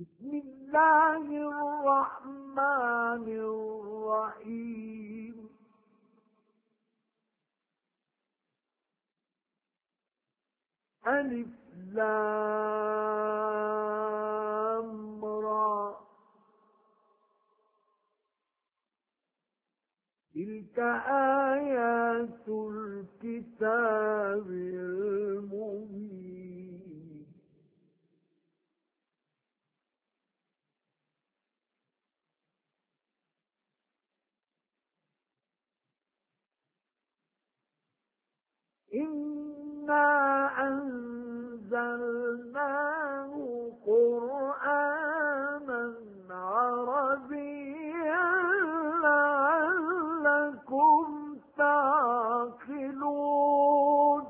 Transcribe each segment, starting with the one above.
بسم الله الرحمن الرحيم ألف لام را تلك آيات الكتاب المبين إنا أنزلناه قرآنا عربيا لعلكم تعقلون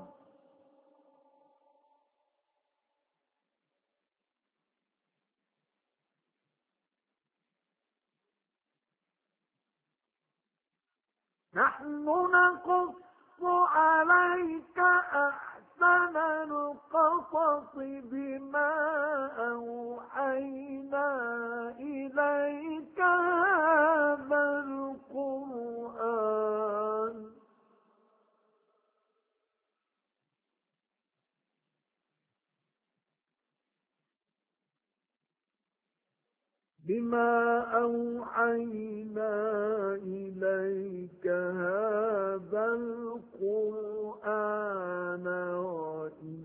نحن نقص عليك أحسن القصص بما أوحينا إليك هذا القرآن هذا القرآن وإن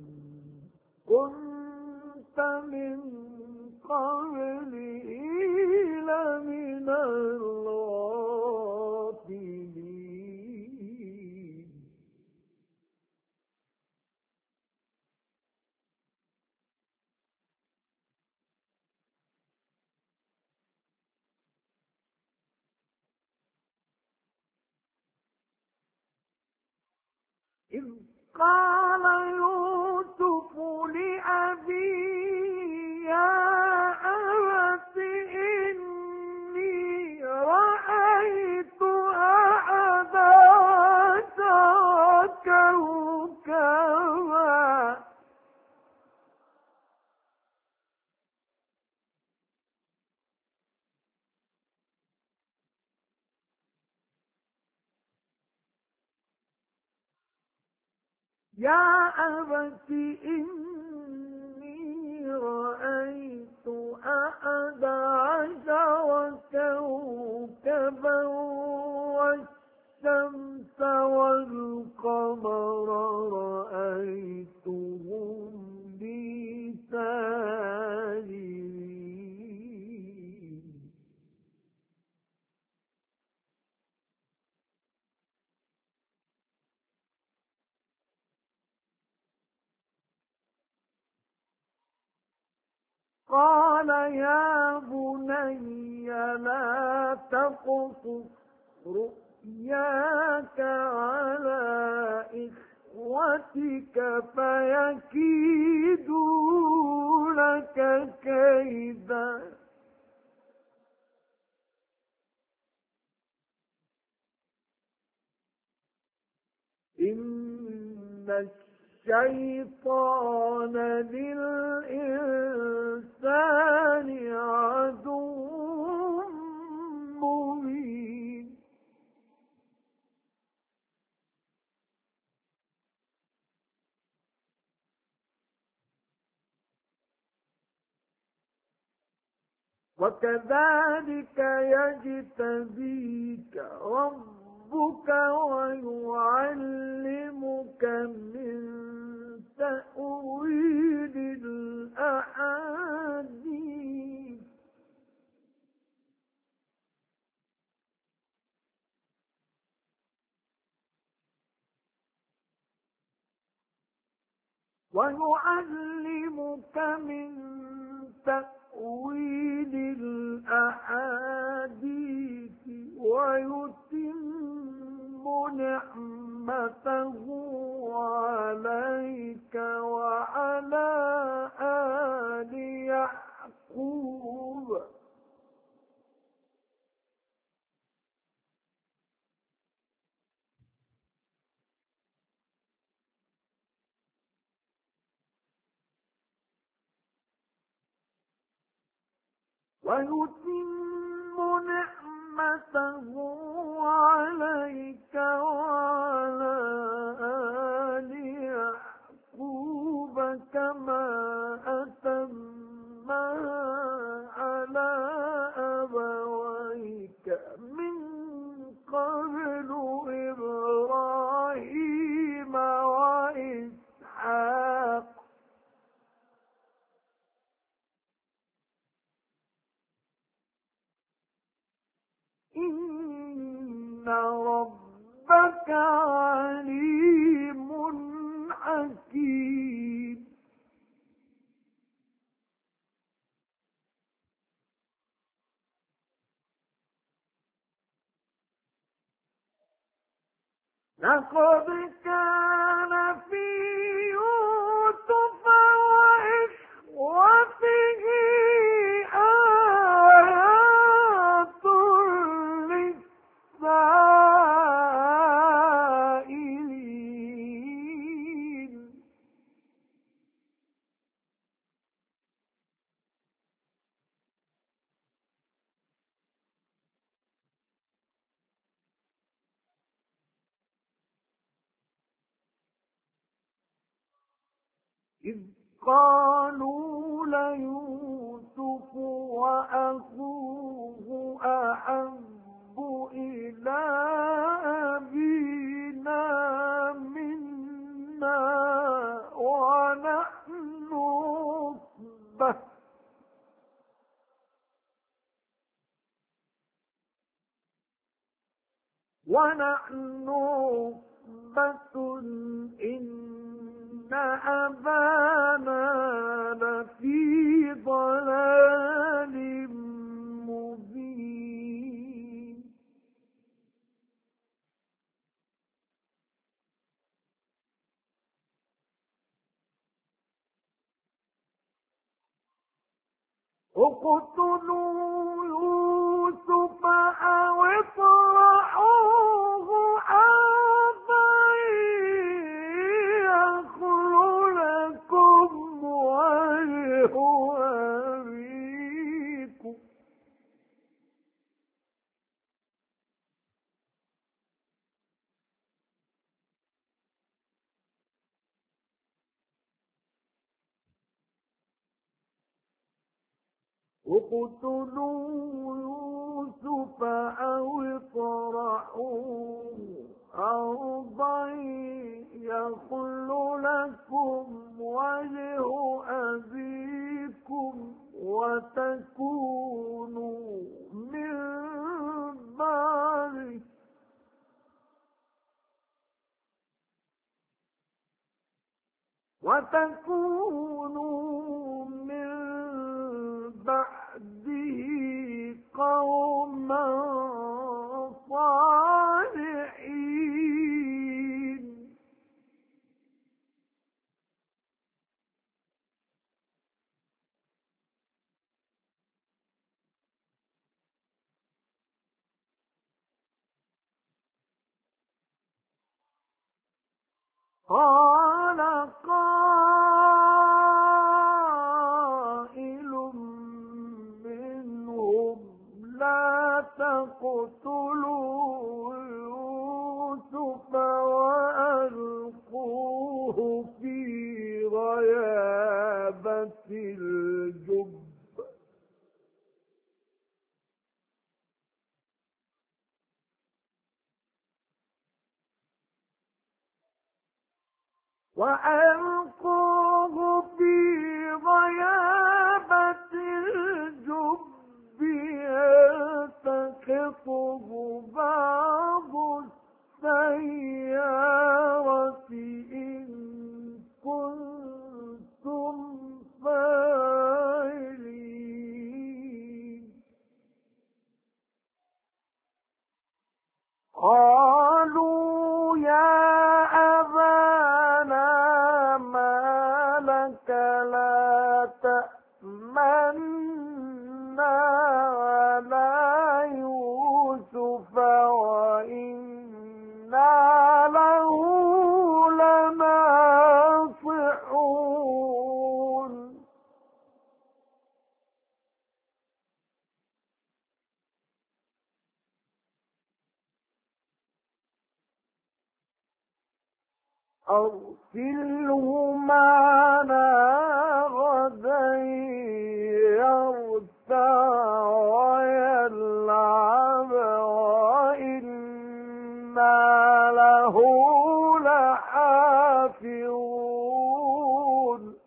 كنت من قبله لمن الغافلين إذ قال يوسف لأبيه يا أبت إني رأيت أحد عشر كوكبا يا أبت إني رأيت أحد عشر كوكبا والشمس والقمر رأيتهم لي ساجدين قال يا بني لا تقصص رؤياك على إخوتك فيكيدوا لك كيدا إن الشيطان للإنسان عدو مبين وكذلك يجتبيك ربك ويعلمك من تأويل الأحاديث ويتم نعمته عليك وعلى آل يعقوب ويتم نعمته عليك وعلى آل يعقوب كما أتمها على أبويك من قبل إبراهيم وإسحاق إن ربك عليم حكيم لقد كان في يوسف وإخوته آيات للسائلين إذ قالوا ليوسف وأخوه أحب إلى أبينا منا ونحن عصبة إن أبانا لفي ضلال مبين اقتلوا يوسف أو اطرحوه أرضا يخل لكم وجه أبيكم اقتلوا يوسف أو اطرحوه أرضا يخل لكم وجه أبيكم وتكونوا من بعده قوما صالحين قال قائل منهم لا تقتلوا يوسف وألقوه في غيابة الجب يلتقطه بعض السيارة إن كنتم فاعلين قالوا يا أبانا ما لك لا تأمنا على يوسف وإنا له لناصحون أرسله معنا غدا يرتع ويلعب وإنا له لحافظون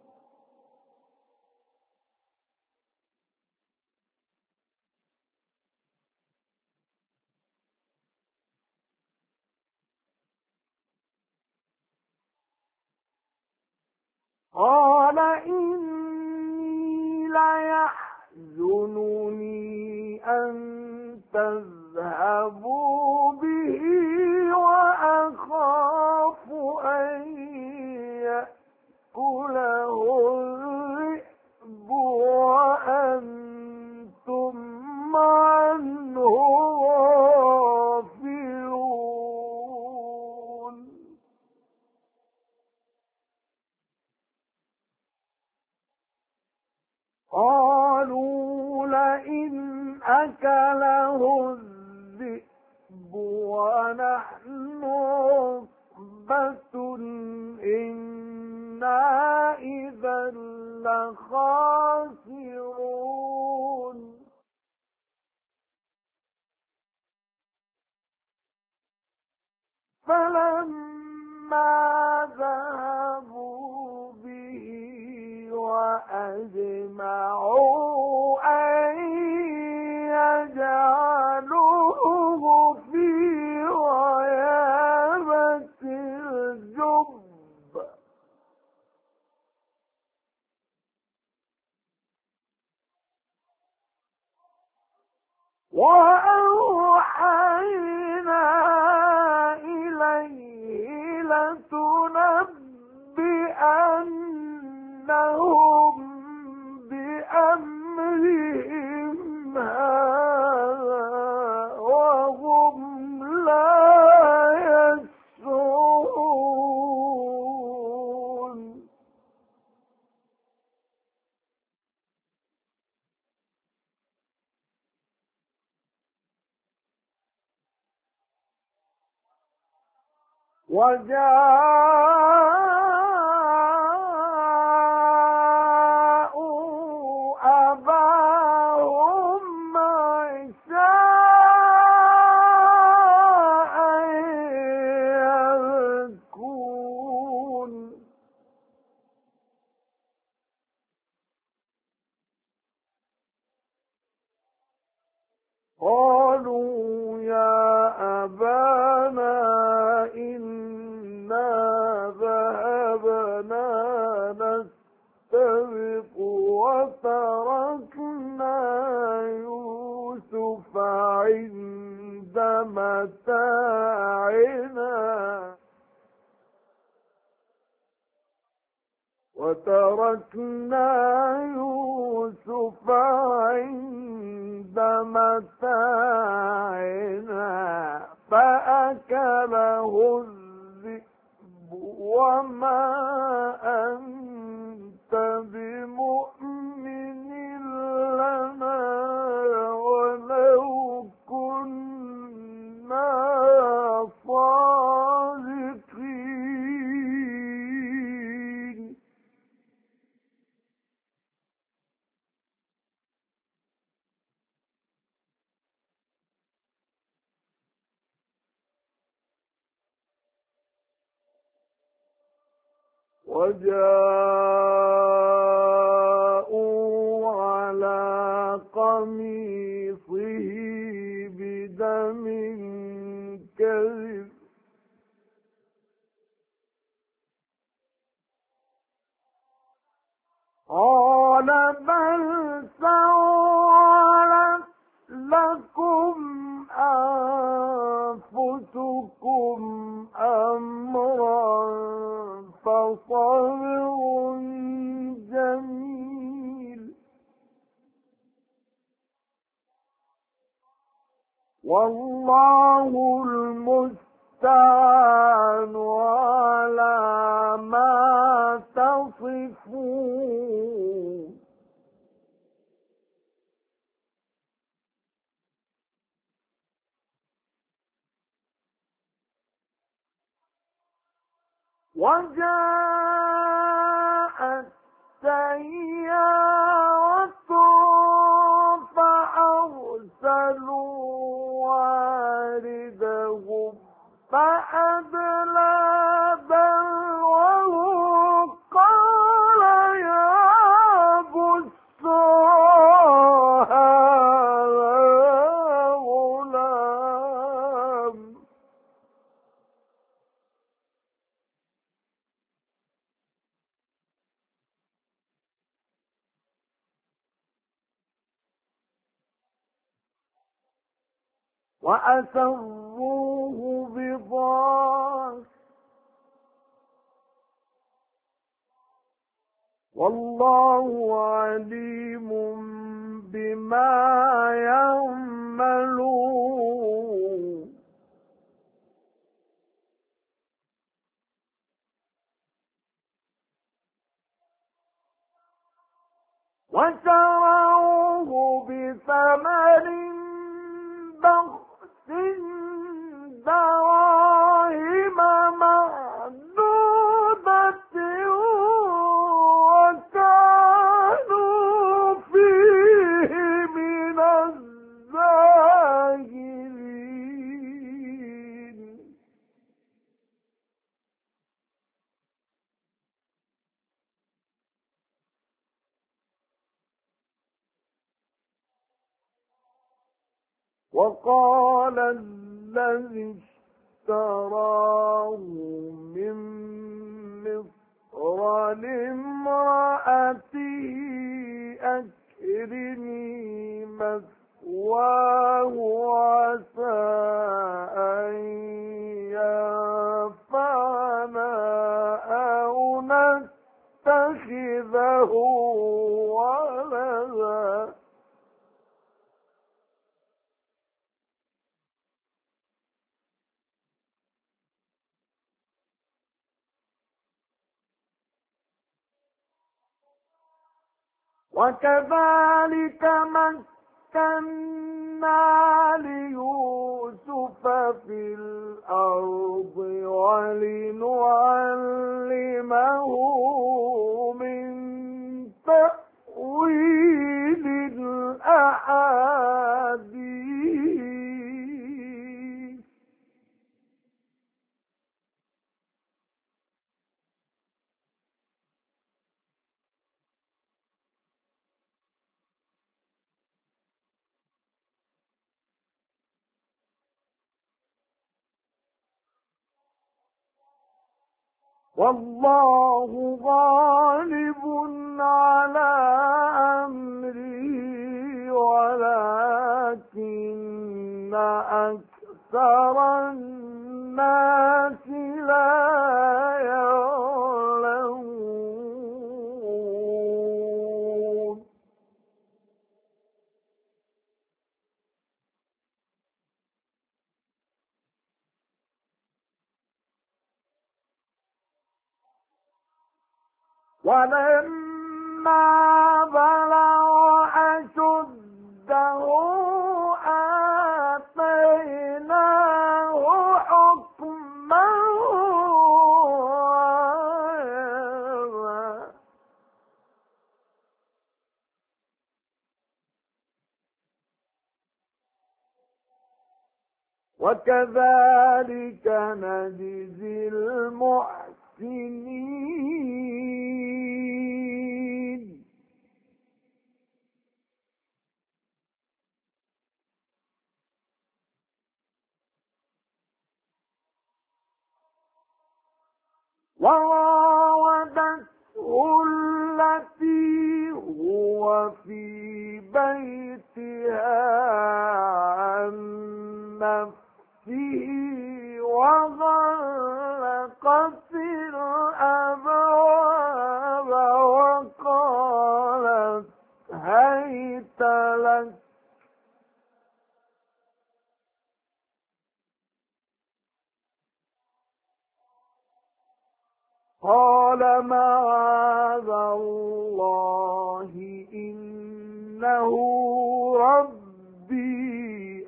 قال إني ليحزنني أن تذهبوا به وأخاف أن يأكله الذئب وأنتم عنه غافلون قالوا لئن أكله الذئب ونحن عصبة إنا إذا لخاسرون فلما ذهبوا به وأجمعوا أن يجعلوه في غيابة الجب وأوحينا إليه لتنبئنهم بأمرهم هذا وهم لا يشعرون وجاءوا أباهم عشاء يبكون قالوا يا أبانا إنا ذهبنا نستبق وتركنا يوسف عند متاعنا عند متاعنا فأكله الذئب وما أنت بمؤمن لنا ولو كنا صادقين وجاءوا على قميصه بدم كذب قال بل سولت لكم أنفسكم أمرا فصبر جميل والله المستعان على ما تصفون وجاءت سيارة فأرسلوا واردهم فأدلى دلوه قال يا بشرى هذا غلام وأسروه بضاعة والله عليم بما يعملون وشروه بثمن بخس دراهم معدودة وكانوا فيه من الزاهدين وقال الذي اشتراه من مصر لامرأته أكرمي مثواه عسى أن ينفعنا أو نتخذه ولدا وكذلك مكنا ليوسف في الأرض ولنعلمه من تأويل الأحاديث والله غالب على أمره ولكن أكثر الناس لا يعلمون ولما بلغ أشده آتيناه حكما وعلما وكذلك نجزي المحسنين وراودته التي هو في بيتها عن نفسه وغلقت الأبواب وقالت هيت لك قال معاذ الله إنه ربي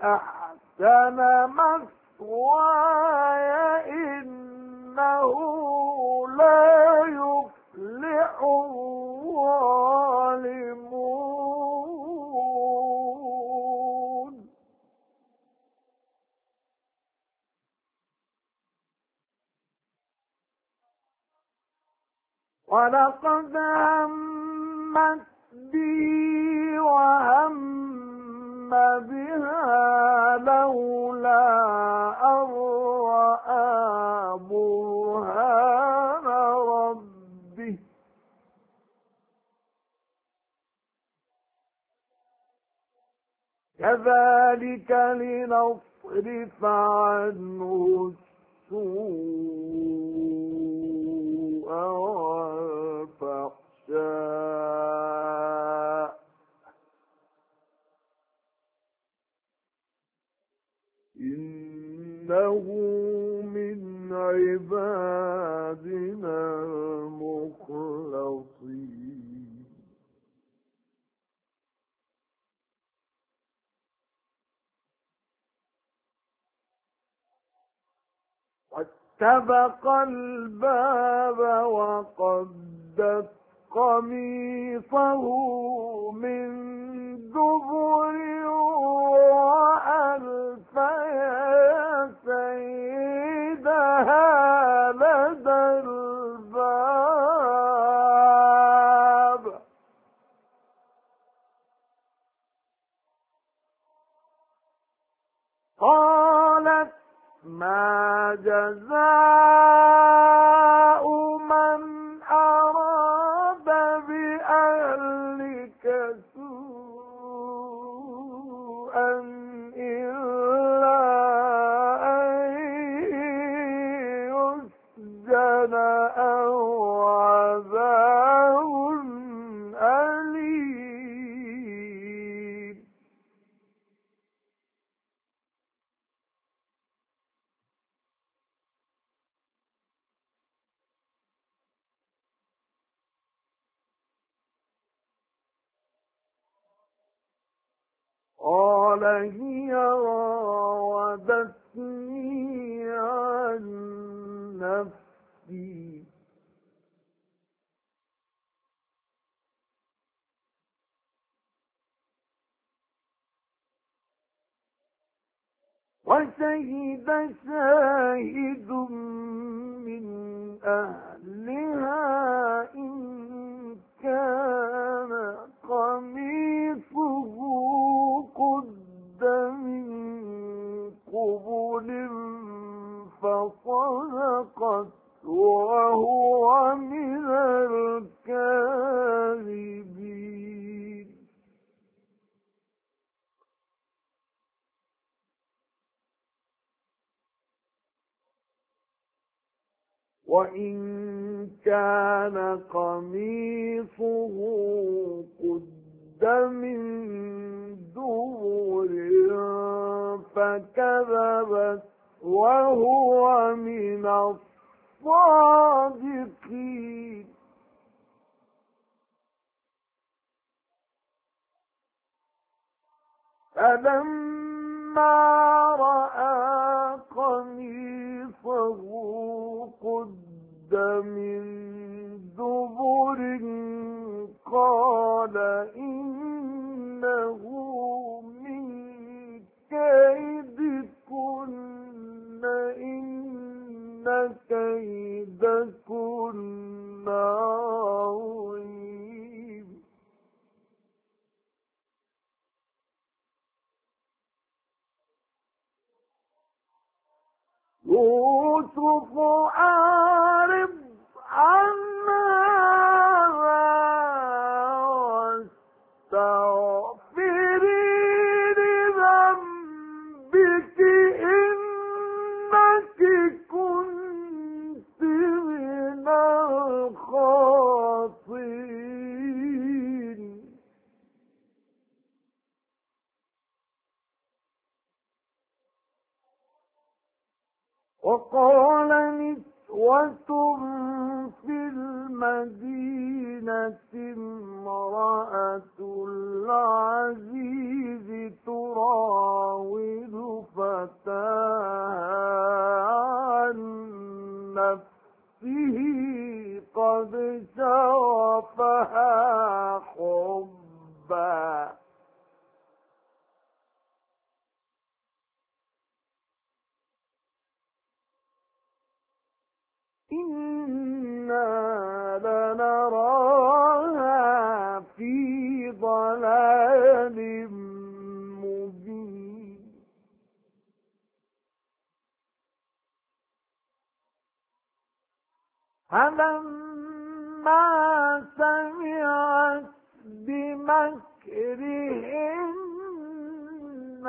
أحسن مثواي إنه لا يفلح الظالمون. ولقد همت به وهم بها لولا أن رأى برهان ربه كذلك لنصرف عنه السوء والفحشاء إنه من عبادنا المخلصين. واستبق الباب وقدت قميصه من دبر وألف يا سيدها لدى الباب. قالت ما جزاء من أراد بأهلك سوءا إلا أن يسجن أو عذاب أليم. قال هي راودتني عن نفسي وشهد شاهد من أهلها إن كان قميصه قد من قبل فصدقت وهو من الكاذبين. وإن كان قميصه قد من دبر فكذبت وهو من الصادقين. فلما رأى قميصه قد من دبر قال إنه من كيدكن إن كيدكن عظيم. يوسف أعرض عن هذا واستغفري لذنبك إنك كنت من الخاطئين. وقال نسوة في المدينة امرأة العزيز تراود فتاها عن نفسه شغفها حبا إنا لنراها في ضلال مبين فلما سمعت بمكرهن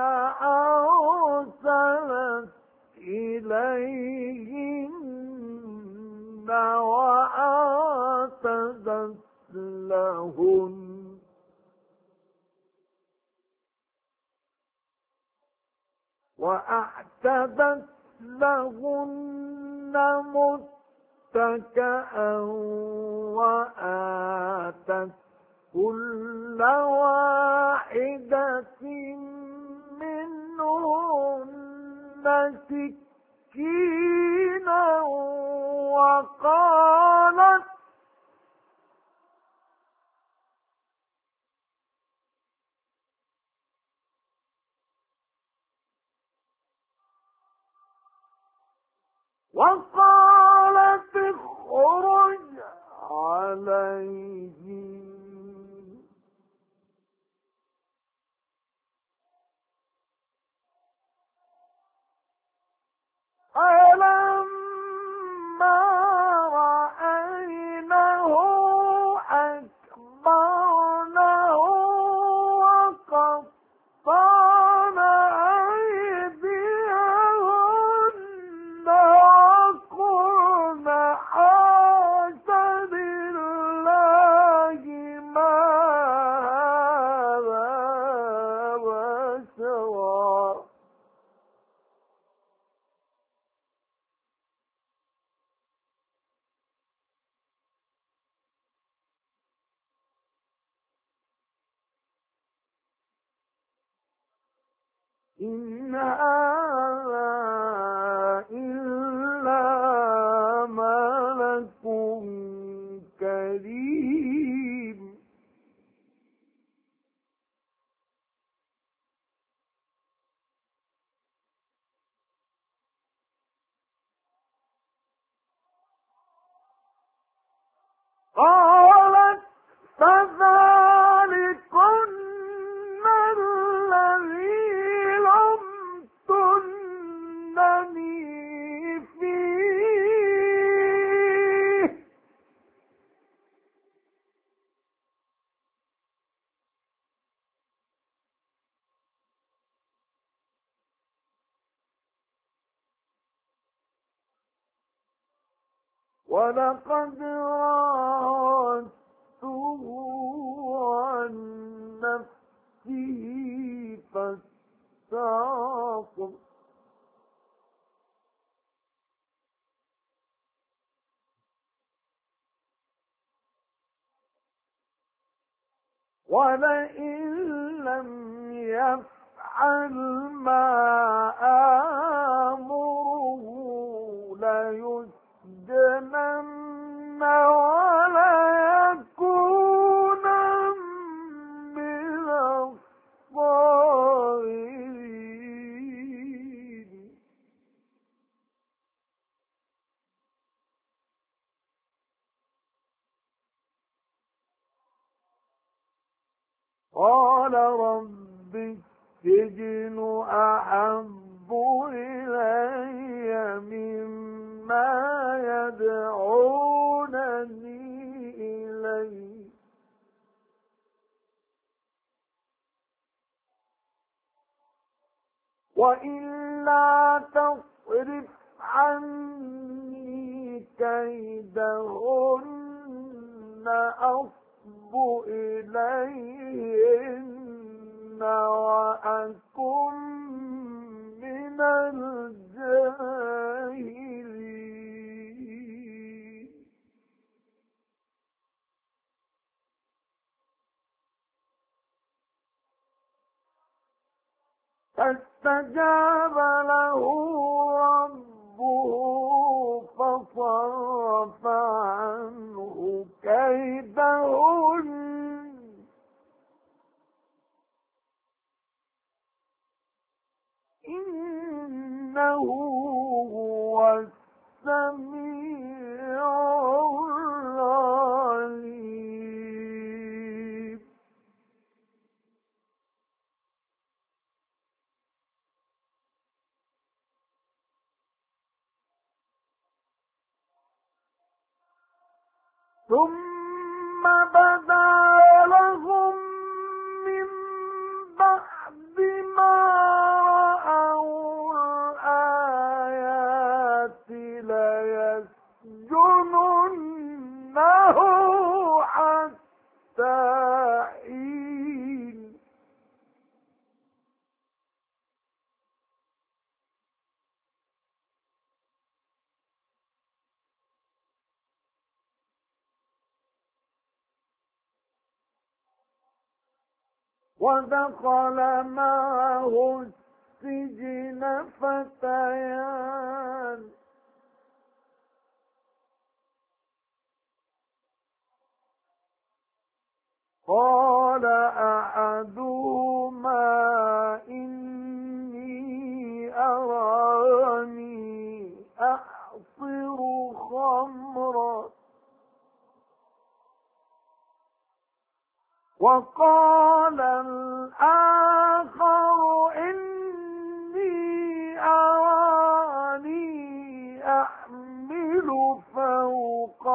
أرسلت إليهن وأعتدت لهن متكئا وآتت كل واحدة منهن سكينا وقالت اخرج عليهم فلما رأينه أكبرنه وقطعن أيديهن وقلن حاش لله ما هذا بشرا إن هذا إلا ملك كريم قالت فذلكن الذي لمتنني فيه ولقد راودته عن نفسه فاستعصم ولئن لم يفعل ما آمره ليسجنن وليكونا من الصاغرين قال رب السجن أحب إلي مما يدعونني إليه وإلا تصرف عني كيدهن أصب إليهن وأكن من الجاهلين فاستجاب له ربه فصرف عنه كيدهن كيدهن إنه هو السميع العليم. ثم بدا لهم من بعد ما رأوا الآيات ليسجننه حتى حين. ودخل معه السجن فتيان قال أحدهما إني أراني أعصر خمرا وقال الآخر إني أراني أحمل فوق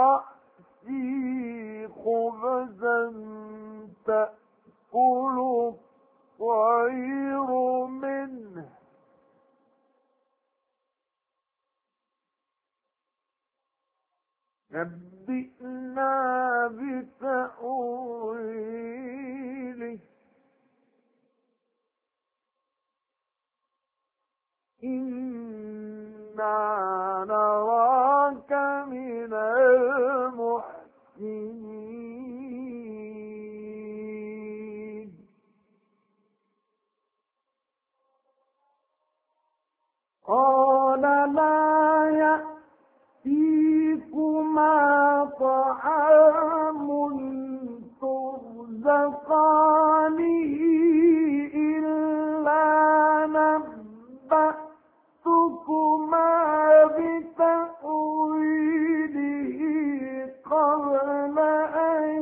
رأسي خبزا تأكل الطير منه نبئنا بتأويله إنا نراك من المحسنين. قال لا يأتيكما طعام ترزقانه إلا نبأتكما بتأويله قبل أن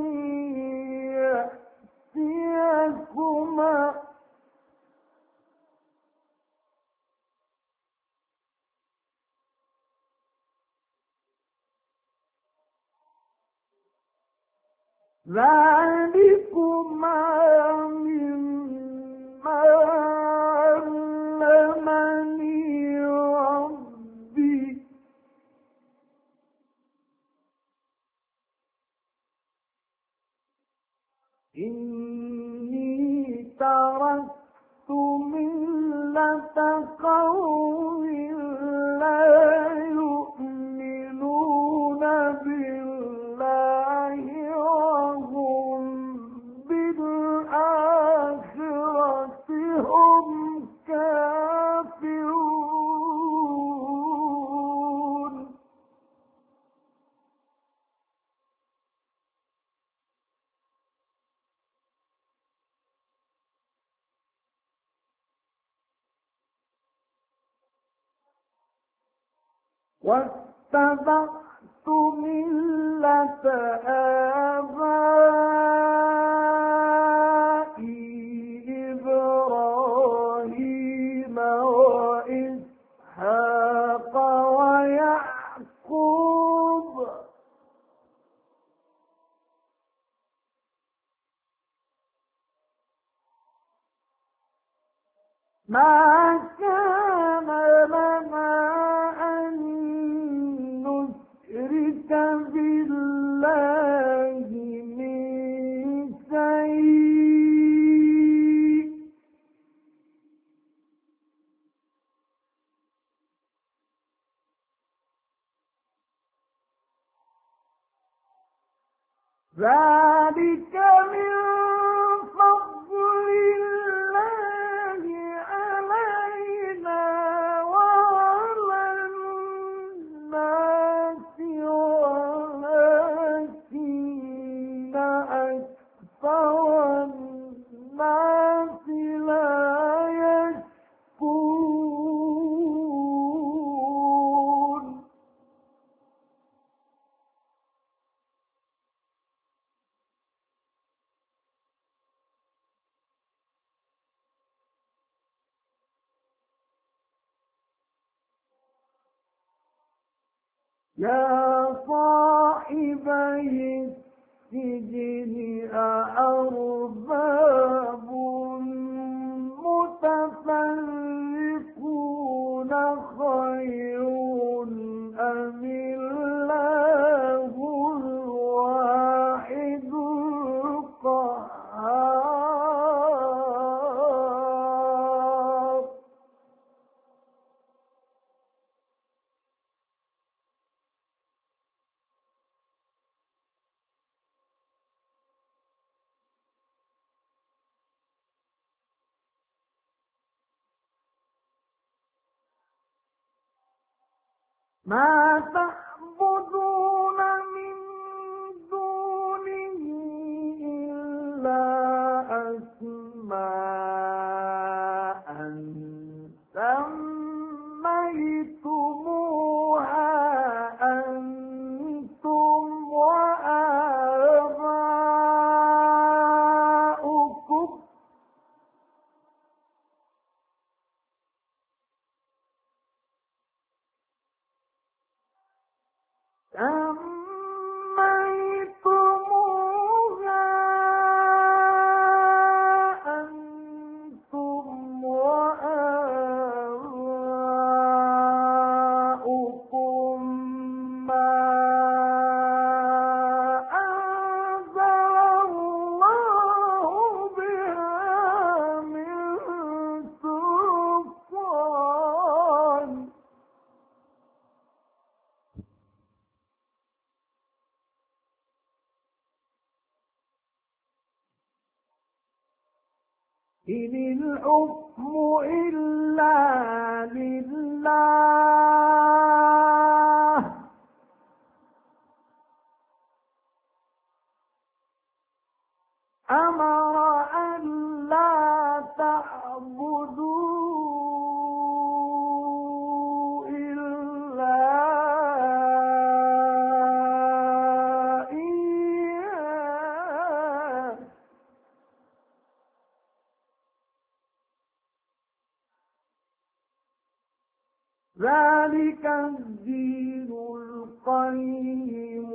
يأتيكما ذلكما مما علمني ربي إني تركت ملة قوم لا يؤمنون بالله وهم بالآخرة هم كافرون. واتبعت ملة آبائي إبراهيم وإسحاق ويعقوب ما كان لنا أن نشرك بالله من شيء ذلك من فضل الله علينا وعلى الناس ولكن الناس لا يشكرون يا صاحبي السجن أأرباب متفرقون خير أم الله الواحد القهار ما تعبدون من دونه إلا أسماء سميتموها أنتم وآباؤكم سميتموها أنتم وآباؤكم ما أنزل الله بها من سلطان إن الحكم إلا لله أمر أن لا تعبدوا إلا إياه ذلك الدين القيم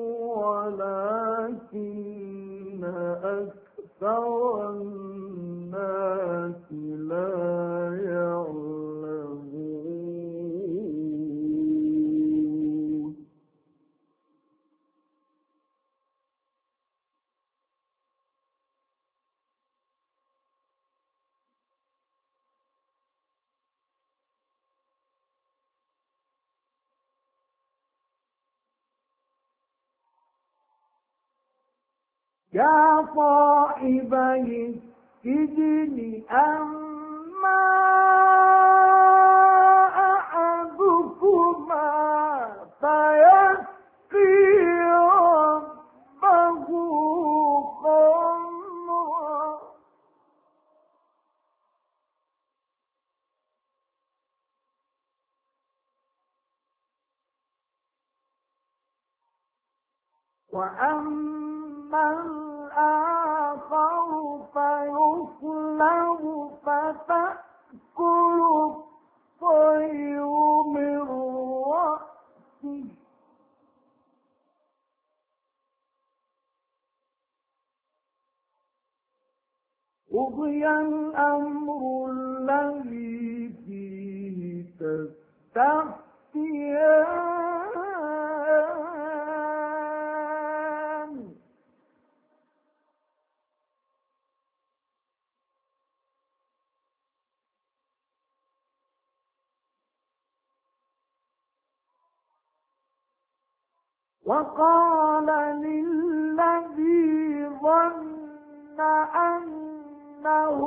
ولكن أكثر الناس لا يعلمون يا صاحبي السجن أما أحدكما فيسقي ربه خمرا وأما الآخر فيصلب فتأكل الطير من رأسه قضي الأمر الذي فيه تستفتيان وقال للذي ظن أنه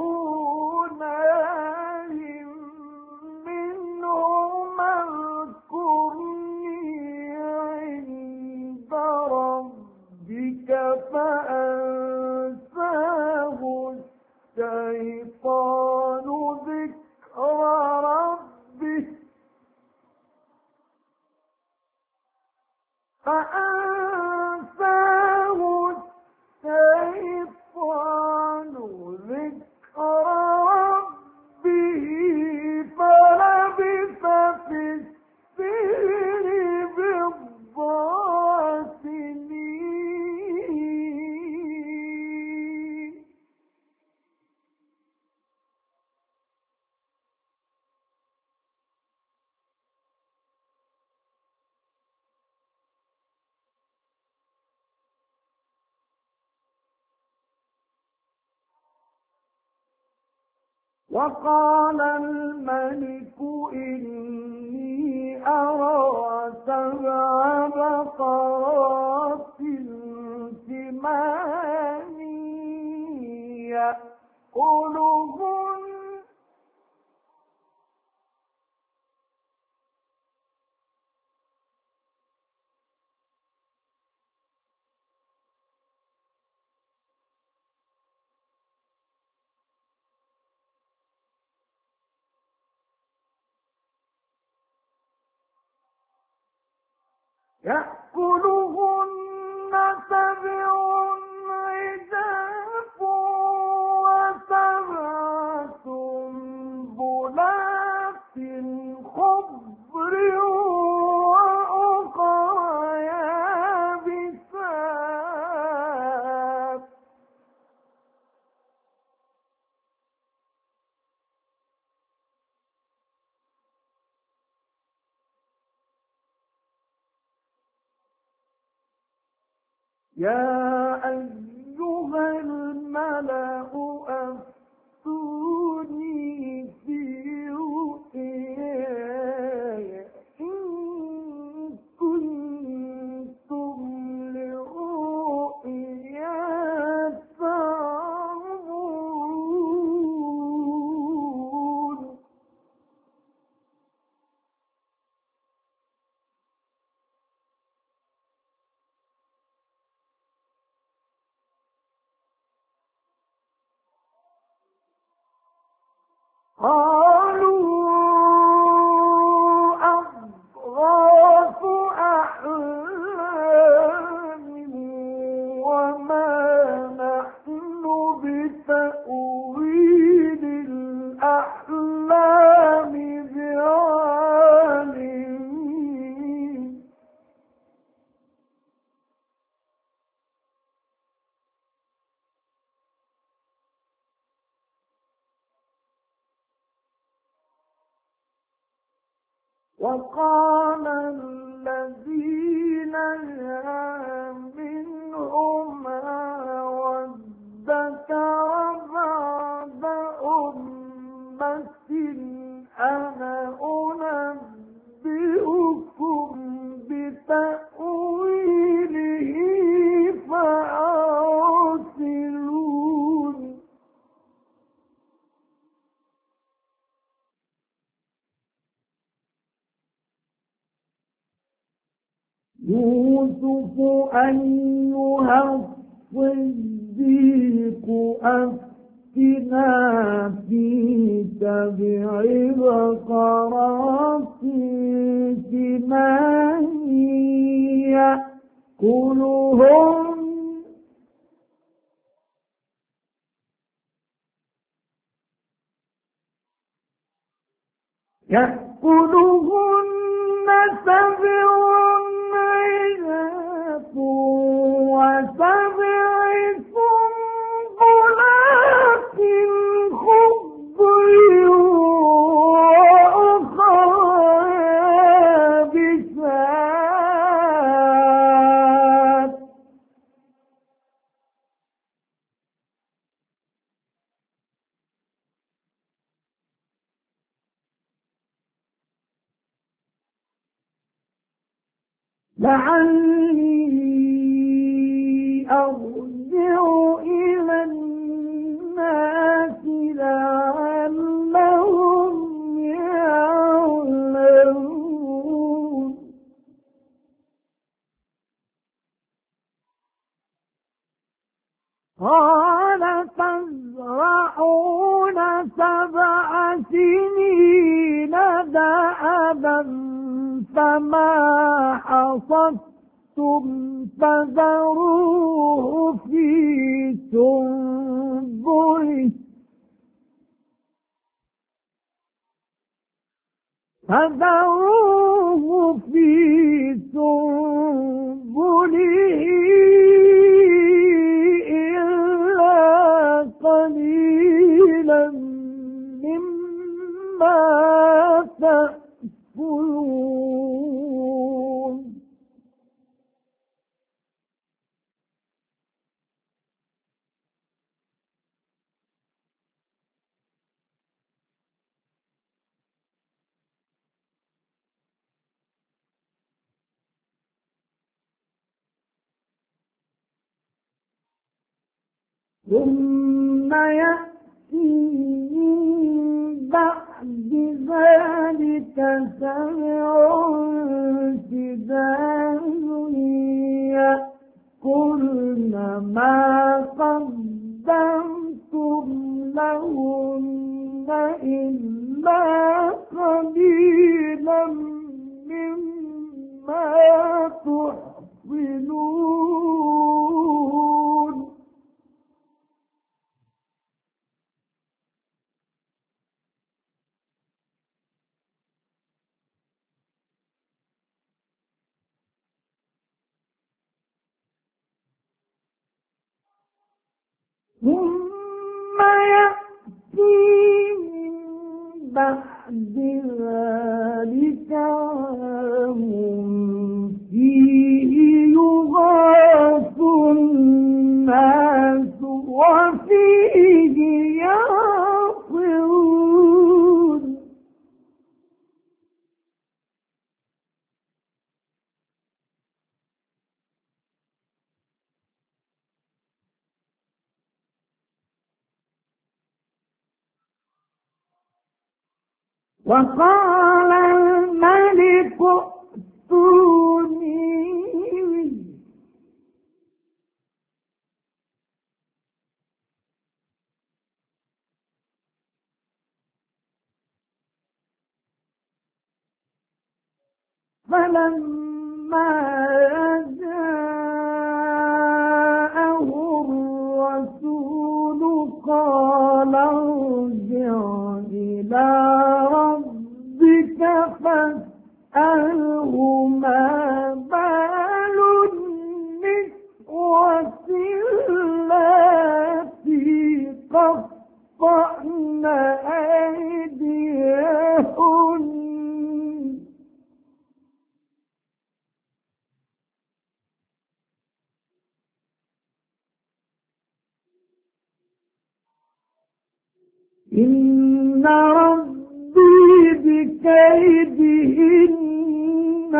ناج منه اذكرني عند ربك فأنساه وقال الملك إني أرى 7 بقرات سمان يأكلهن يأكلهن 7 عجاف و7 سنبلات خضر وأخرى يابسات يا أيها الملأ أفتوني في رؤياي إن كنتم لرؤيا تعبرون قالوا أضغاث أحلام وما نحن بتأويل الأحلام بعالمين وقال الذين نجا منهما وادكر بعد أمة أنا أنبئكم بتأويله فأرسلون يوسف أيها الصديق أفتنا في 7 بقرات سمان يأكلهن 7 عجاف و7 سنبلات خضر وأخرى يابسات لعلي أرجع إلى الناس لعلهم يعلمون قال تزرعون 7 سنين دأبا فما حصدتم فذروه في سنبله إلا قليلا مما تأكلون ثم يأتي من بعد ذلك سبع شداد يأكلن ما قدمتم لهن إلا قليلا مما تحصنون ثم يأتي من بعد ذلك عام فيه يغاث الناس وفيه يعصرون وقال الملك ائتوني فلما جاءه الرسول قال ارجع إلى ربك فاسأله ما بال النسوة اللاتي قطعن أيديهن إن ربي بكيدهن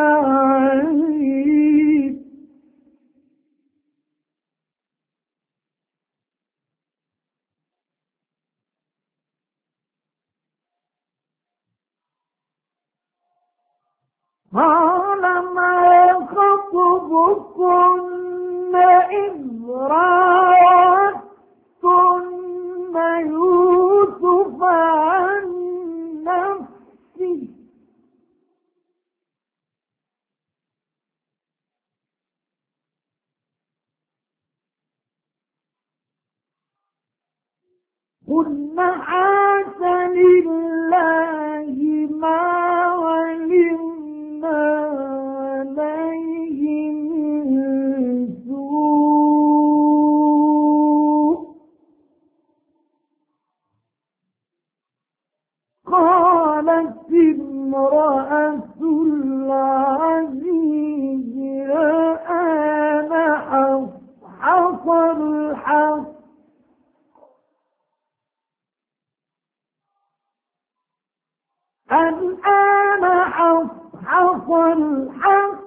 عليم قال ما خطبكن إذ راوتن يوسف عن نفسه قلنا حاش لله ما علمنا عليه من سوء قالت امرأة العزيز الآن حصحص الحق الآن حصحص الحق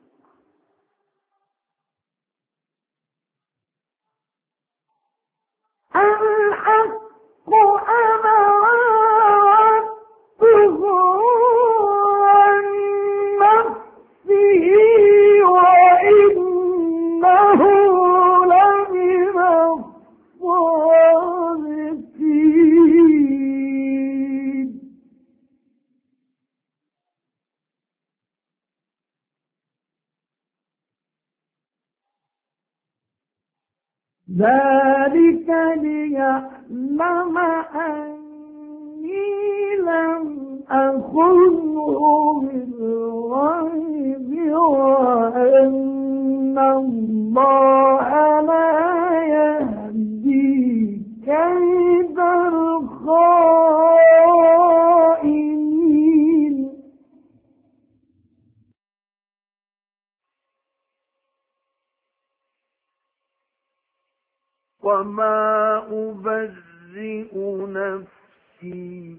الحق أنا راودته عن نفسه وإنه لمن الصادقين ذلك ليعلم أني لم أخنه بالغيب وأن الله لا يهدي كيد الخائنين وما أبرئ نفسي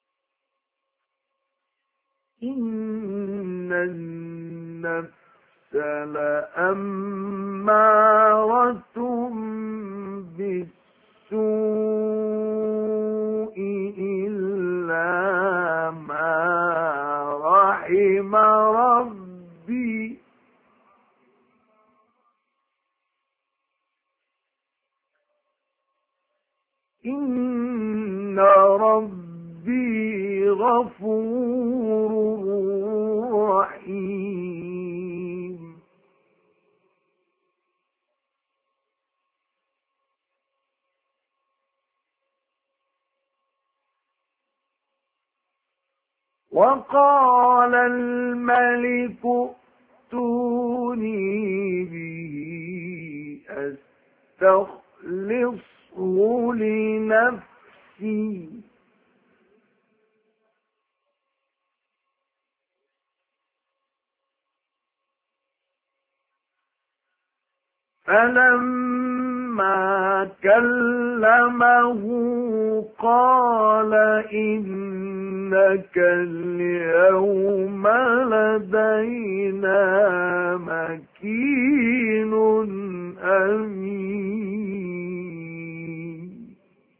إن النفس لأمارة بالسوء إلا ما رحم ربي إن ربي غفور رحيم وقال الملك ائتوني به أستخلصه لنفسي فلما كلمه قال إنك اليوم لدينا مكين أمين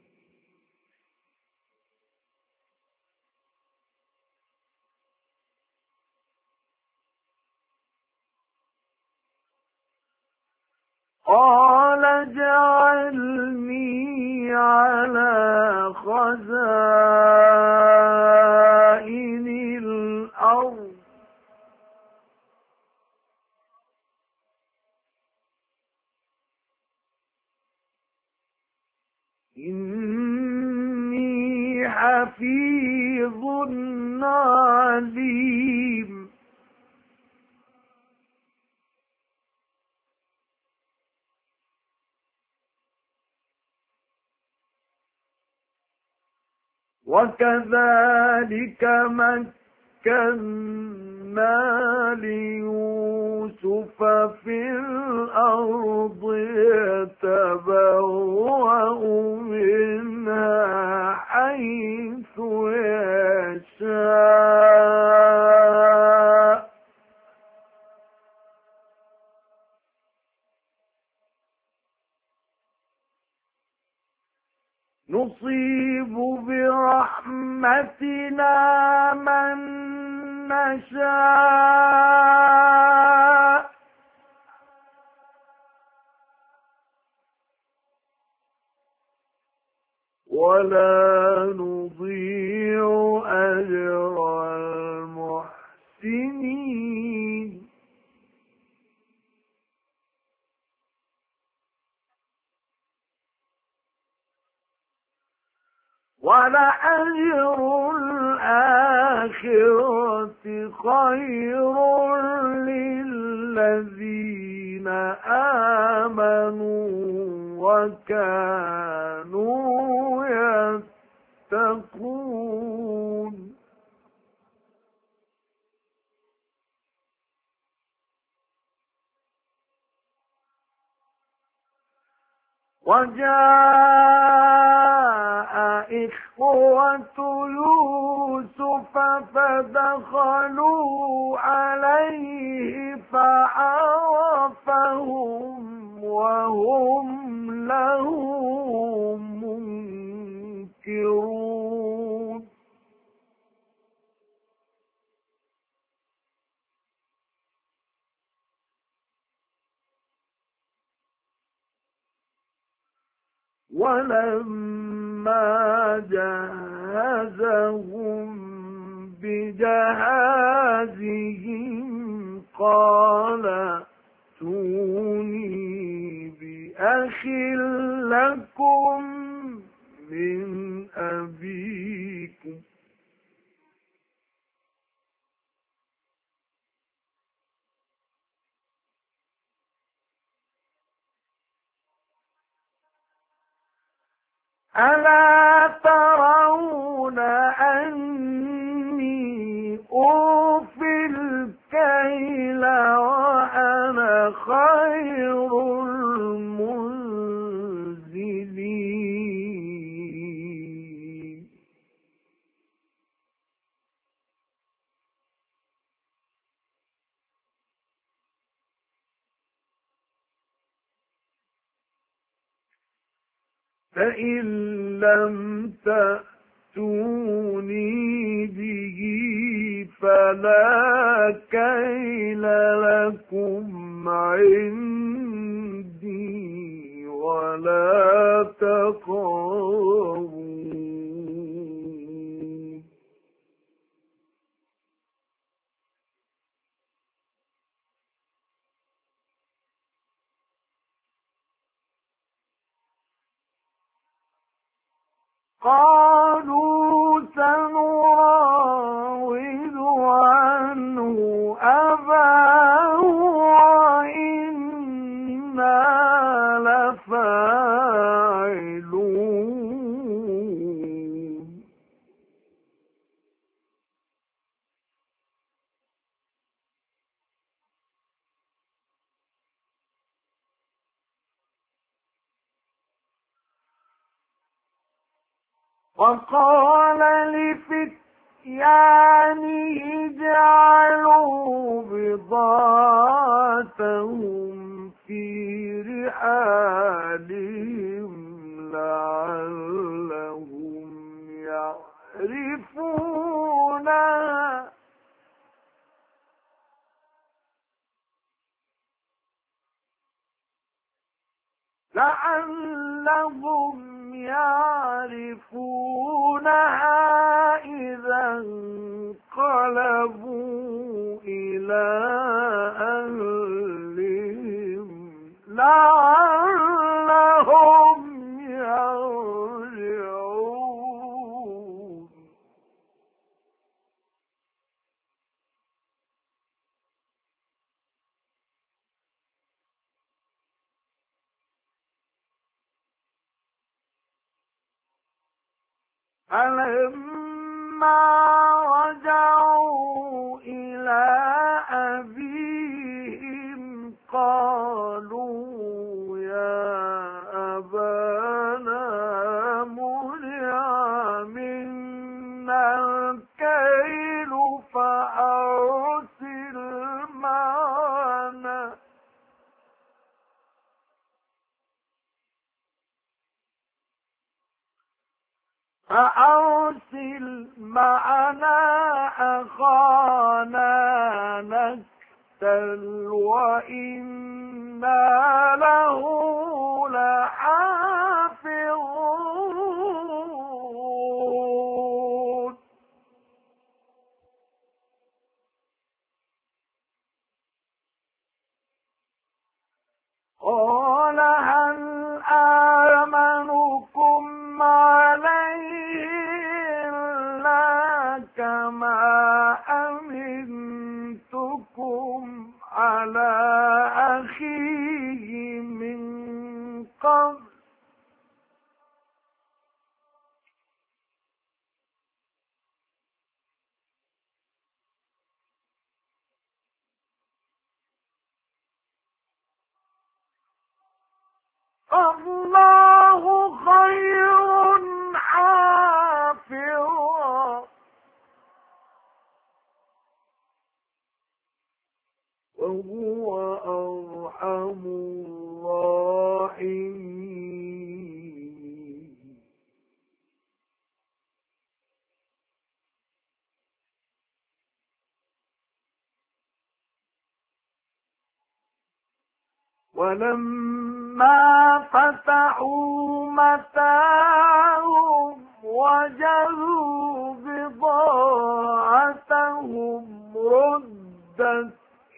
قال اجعلني على خزائن الأرض إني حفيظ عليم وكذلك مكنا ليوسف في الأرض يتبوأ منها حيث يشاء نصيب برحمتنا من نشاء ولا نضيع أجر المحسنين ولأجر الآخرة خير للذين آمنوا وكانوا يتقون وجاء إخوة يوسف فدخلوا عليه فعرفهم وهم له منكرون ولما جهزهم بجهازهم قال ائتوني بأخ لكم من أبيكم ألا ترون أني أوفي الكيل وأنا خير المنزلين فإن لم تأتوني به فلا كيل لكم عندي ولا تقربون. قالوا سنراود عنه أباه وإنا لفاعلون. وقال لفتيانه اجعلوا بضاعتهم في رحالهم لعلهم يعرفونها إذا انقلبوا إلى أهلهم لعلهم يرجعون. فلما رجعوا إلى أبيهم قالوا يا أبانا منع منا الكيل فأرسل معنا أخانا نكتل وإنا له لحافظون. قال هل آمنكم عليه إلا كما أمنتكم على أخيه من قبل الله خير حافظا وهو أرحم الراحمين. ولما فتحوا متاعهم وجدوا بضاعتهم ردت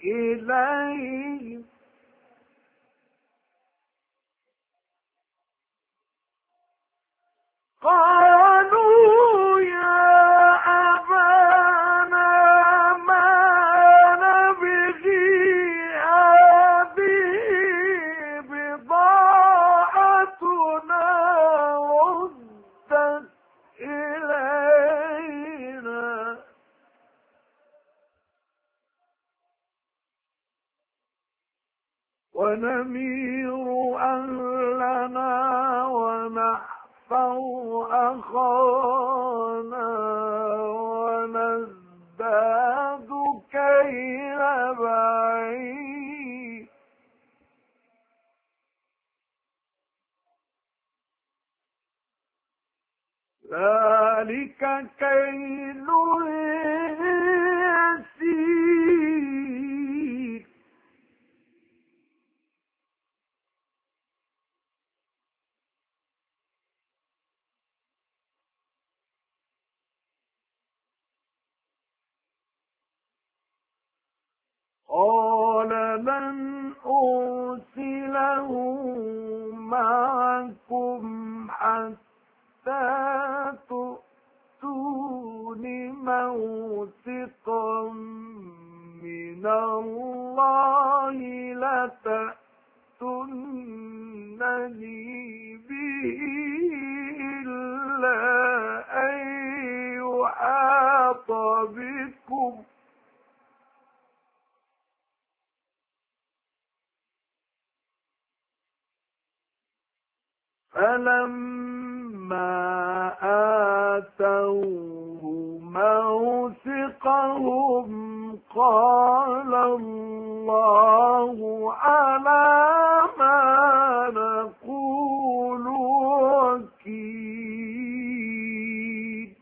إليهم قالوا يا أبانا ما نبغي هذه بضاعتنا ردت إلينا ونمير أهلنا ونحفظ أخانا ونزداد كيل بعيد ذلك كيل يسير. قال من أرسله معكم حتى تؤتون موثقا من الله لتأتونني به إلا أن يحاط بكم فلما آتوه موثقهم قال الله على ما نقول وكيل.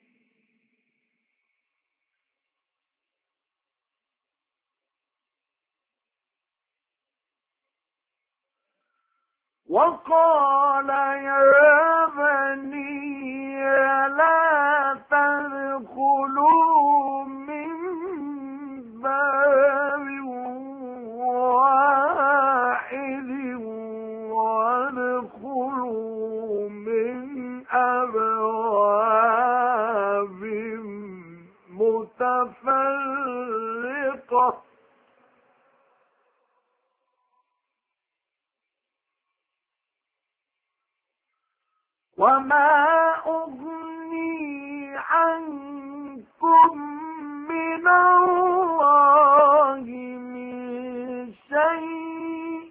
وقال يا بني لا تدخلوا من باب واحد وادخلوا من أبواب متفرقة وما أغني عنكم من الله من شيء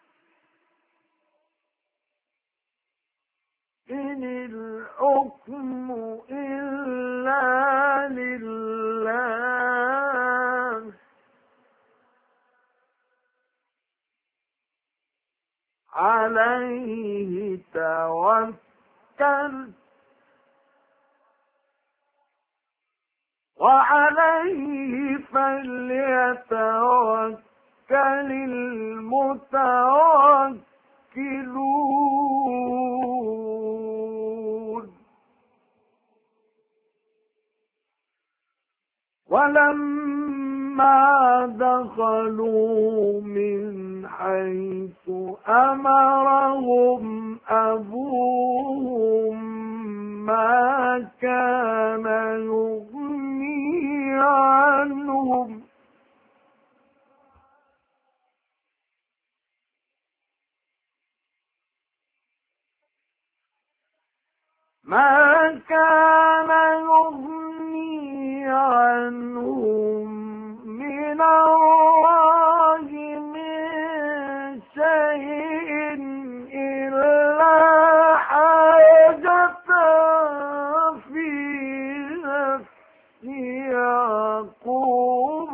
إن الحكم إلا لله عليه توكلت وعليه فليتوكل المتوكلون. ولما دخلوا من حيث أمرهم أبوهم ما كان يغني عنهم من الله من شيء إلا حاجة في نفس يعقوب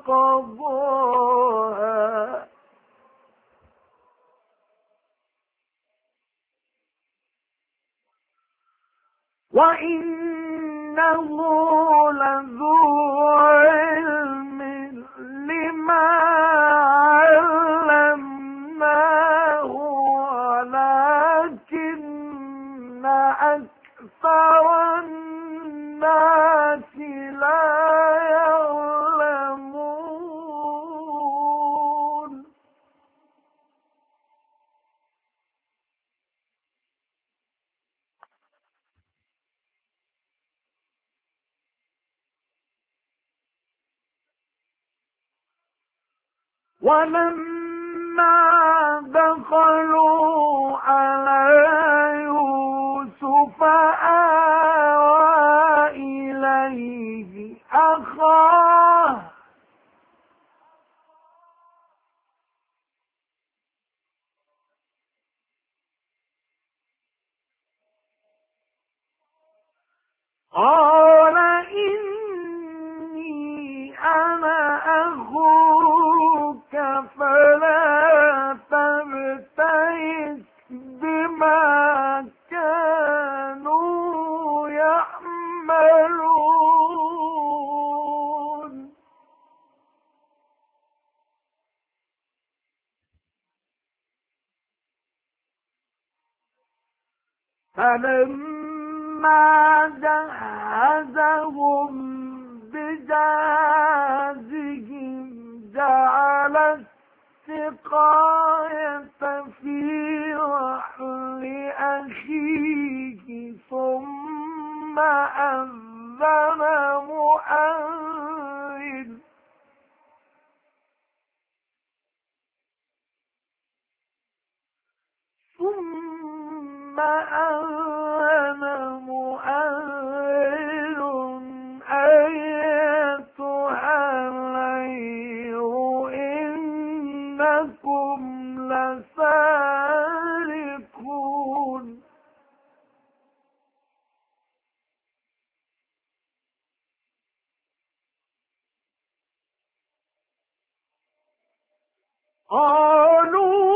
قضاها وإنه لذو علم لما علمناه ولكن أكثر الناس لا يعلمون. ولما دخلوا على يوسف آوى إليه أخاه قال إني أنا أخوك فلا تبتئس بما كانوا فلما جهزهم بجهازهم جعل السقاية في رحل أخيه ثم أذن مؤذن أيتها العير إنكم لسارقون قالوا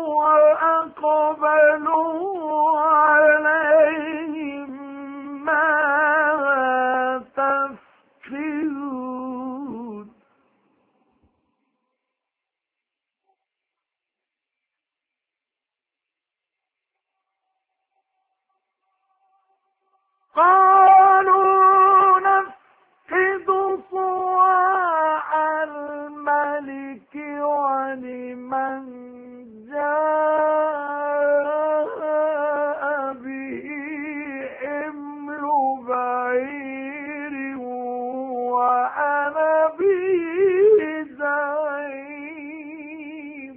وأقبلوا عليهم ماذا تفقدون قالوا نفقد صواع الملك ولمن جاء به حمل بعير وأنا به زعيم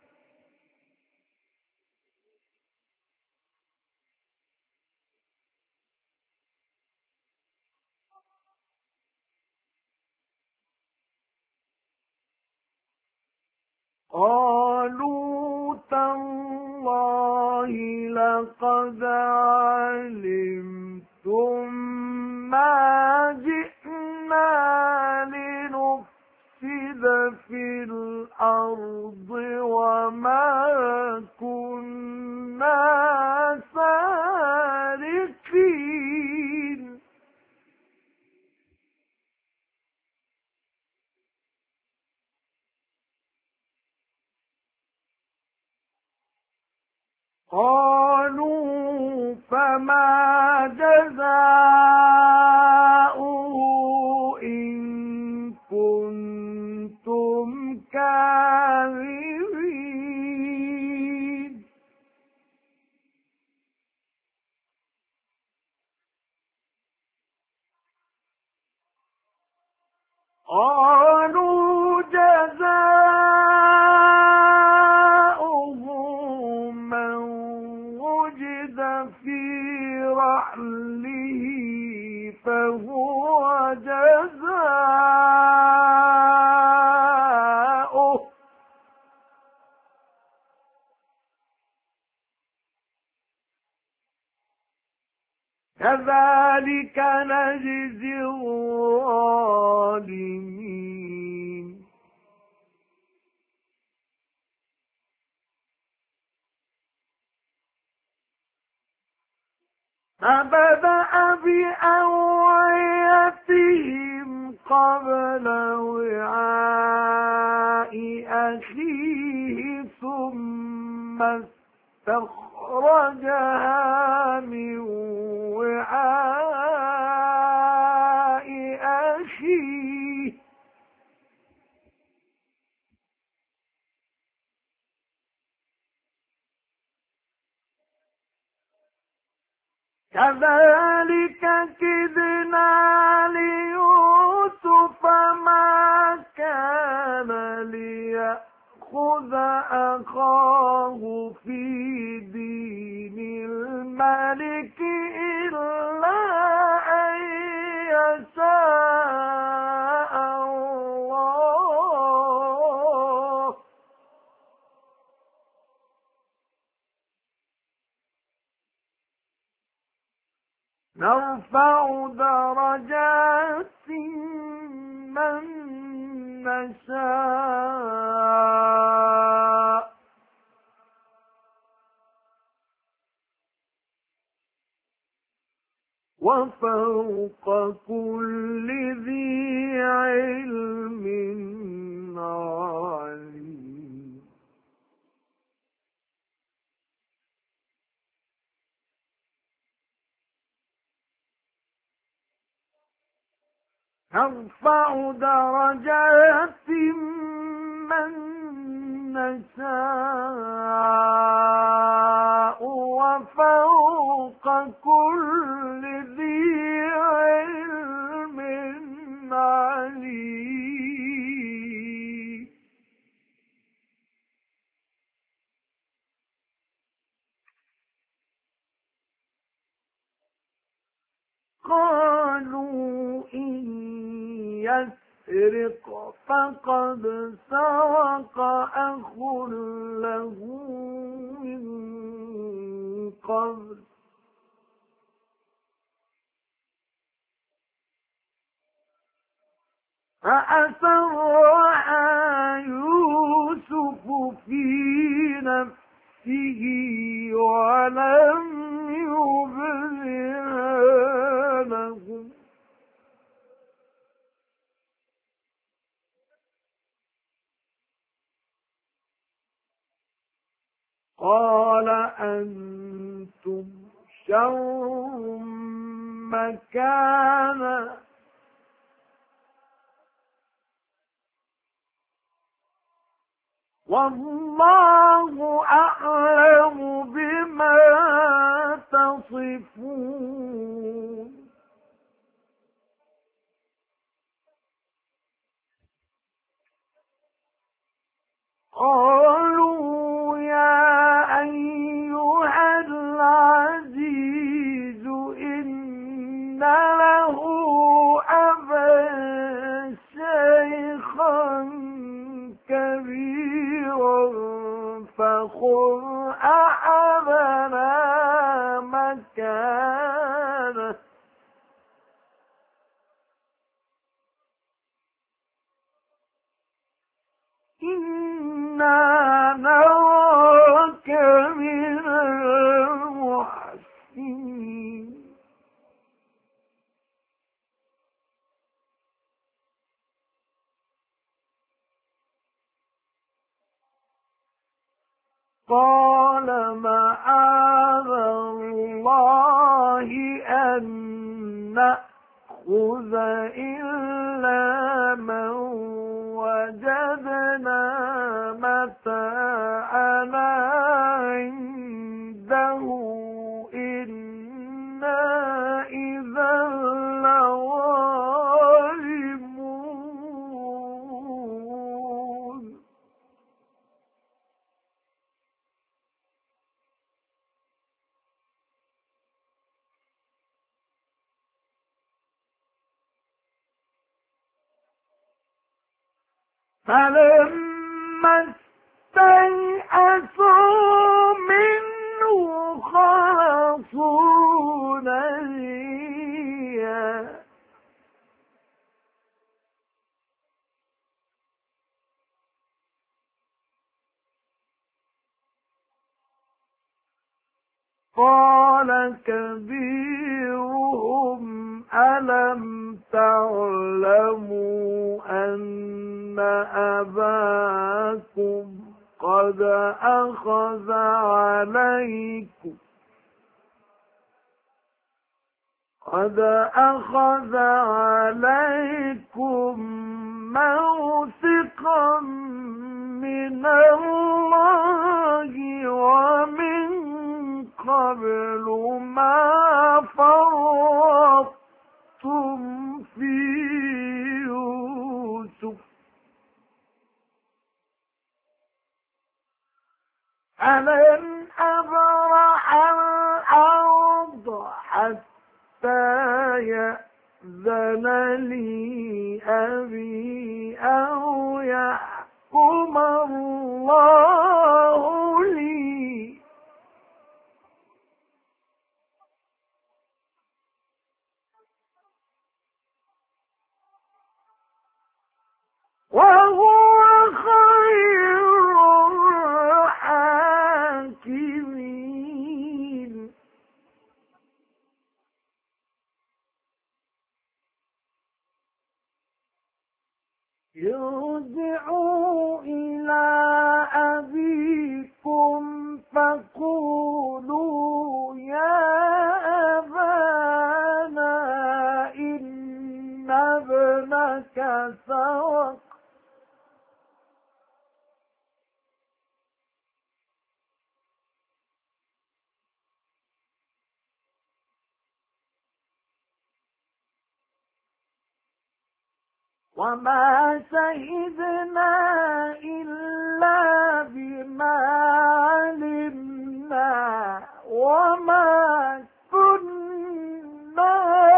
قالوا تالله لقد علمتم ما جئنا لنفسد في الأرض وما كنا سارقين قالوا فما جزاؤه إن كنتم كاذبين قالوا جزاؤه من وجد في رحله فهو جزاؤه كذلك نجزي الظالمين فبدأ بأوعيتهم قبل وعاء أخيه ثم استخرجها من وعاء أخيه كذلك كدنا ليوسف ما كان ليأخذ أخاه في دين الملك إلا أن يشاء الله نرفع درجات من نشاء وفوق كل ذي علم عليم نرفع درجات من نشاء وفوق كل ذي علم عليم قالوا إن يسرق فقد سرق أخ له من قبل فأسرها يوسف في نفسه ولم يبدها لهم قال أنتم شر مكانا والله أعلم بما تصفون قالوا يا أيها العزيز إن له أبا شيخا كبيرا فخذ أحدنا مكانه إنا نراك من المحسنين قال معاذ الله أن نأخذ إلا من وجدنا متاعنا عنده إنا إذا لظالمون فلما استيئسوا منه خلصوا نجيا قال كبيرهم ألم تعلموا أن أباكم قد أخذ عليكم موثقا من الله ومن قبل ما فرطتم في يوسف ألن أبرح الأرض حتى يأذن لي أبي أو يحكم الله لي وهو خير الحاكمين وما شهدنا إلا بما علمنا وما كنا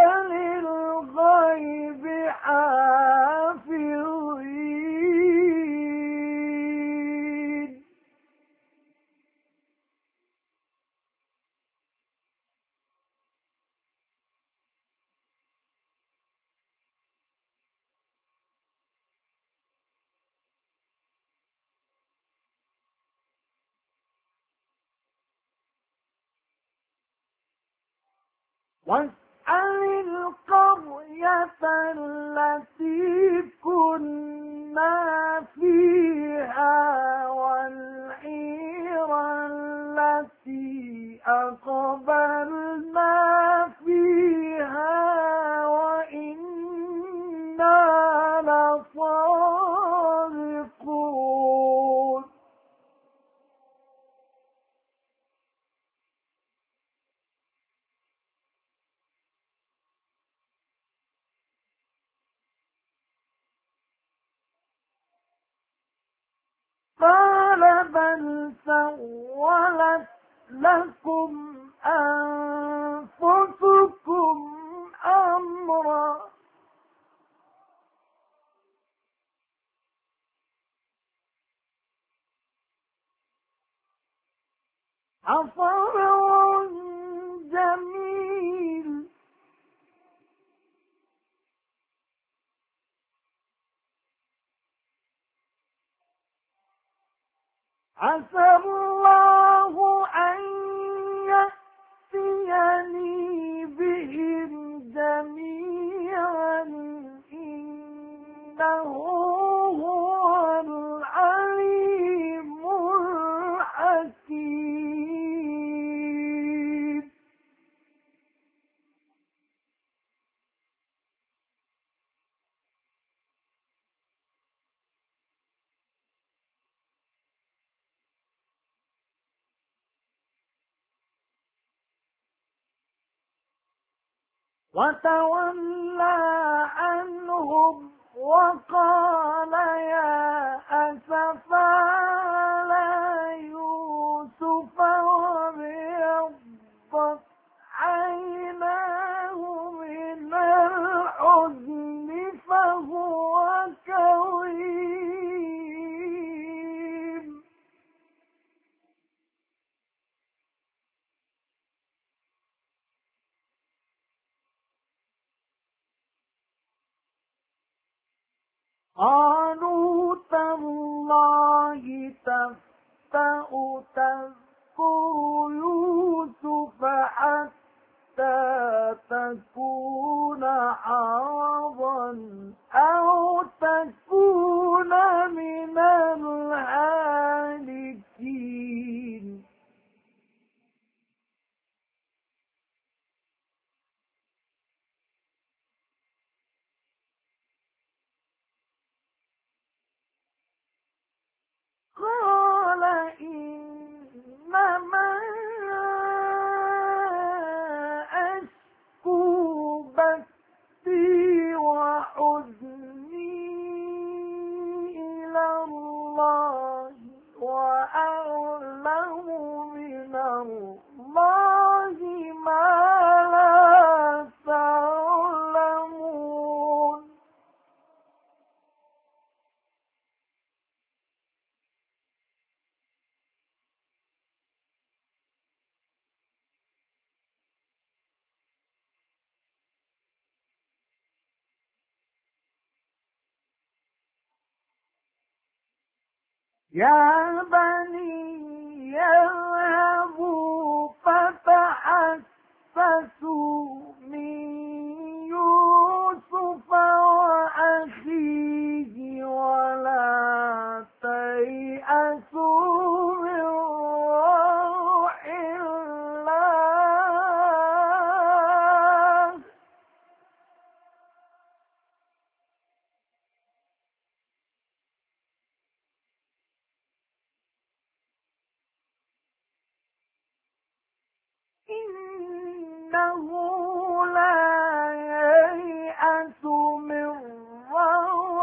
للغيب حافظين. واسأل القرية التي كنا فيها والعير التي أقبلنا فيها وإنا لصادقون. قال بل سولت لكم أنفسكم أمرا فصبر جميل عسى الله أن يأتيني بهم جميعا إنه هو العليم الحكيم. وتولى عنهم وقال يا أسفى على يوسف وابيضت عيناه من الحزن فهو كظيم. قالوا تالله تفتأ تذكر يوسف حتى تكون حرضا أو تكون من الهالكين. قال إنما أشكو بثي وحزني إلى الله وأعلم من الله ما لا تعلمون. يا بني يذهبوا فتحسسوا من يوسف وأخيه ولا تيأسوا من روح الله إنه لا ييأس من روح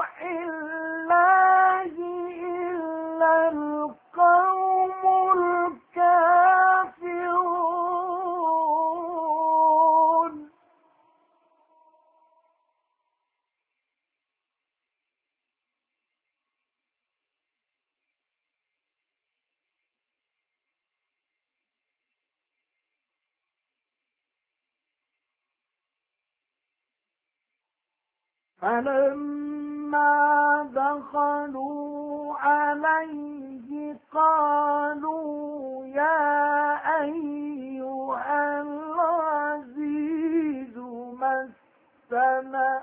فلما دخلوا عليه قالوا يا أيها العزيز مسنا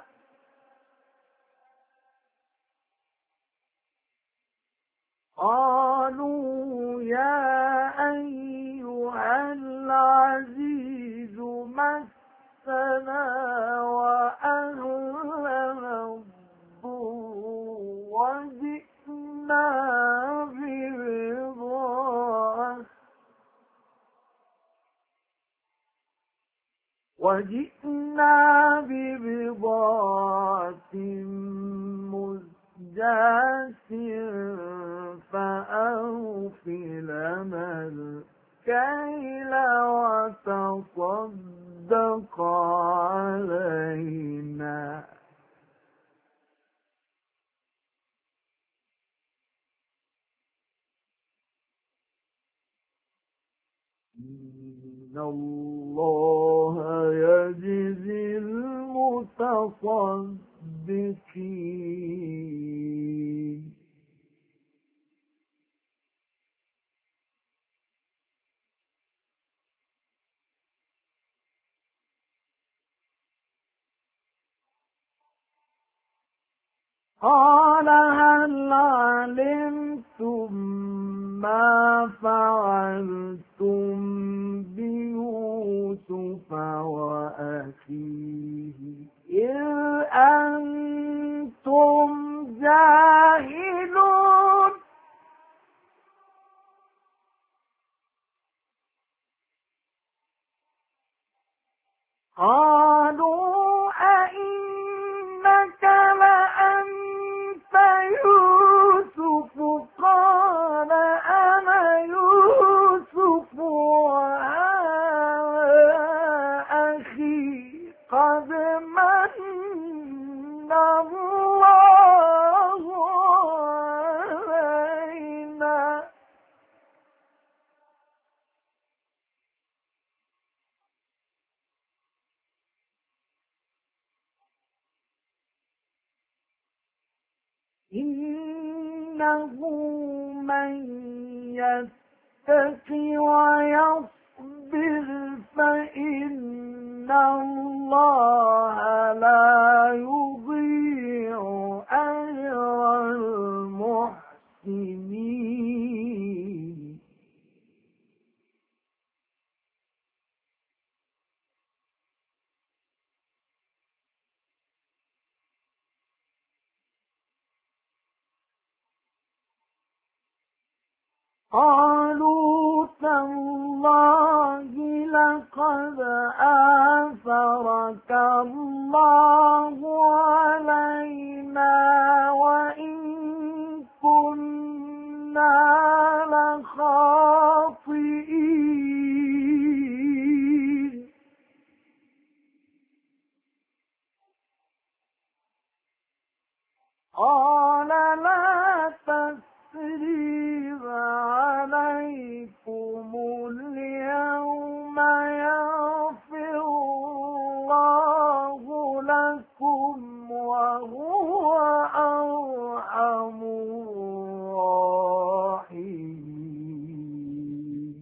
وأهلنا الضر وجئنا ببضاعة مزجاة فأوف لنا الكيل وتصدق علينا إن الله يجزي المتصدقين. قال هل علمتم ما فعلتم بيوسف وأخيه إذ أنتم جاهلون قالوا أئنك لأنت يوسف قال أنا يوسف وهذا أخي قد من الله علينا إنه من يتق ويصبر فإن الله لا يضيع أجر المحسنين. قالوا تالله لقد آثرك الله علينا وإن كنا لخاطئين. قال لا تثريب عليكم اليوم يغفر الله لكم وهو أرحم الراحمين.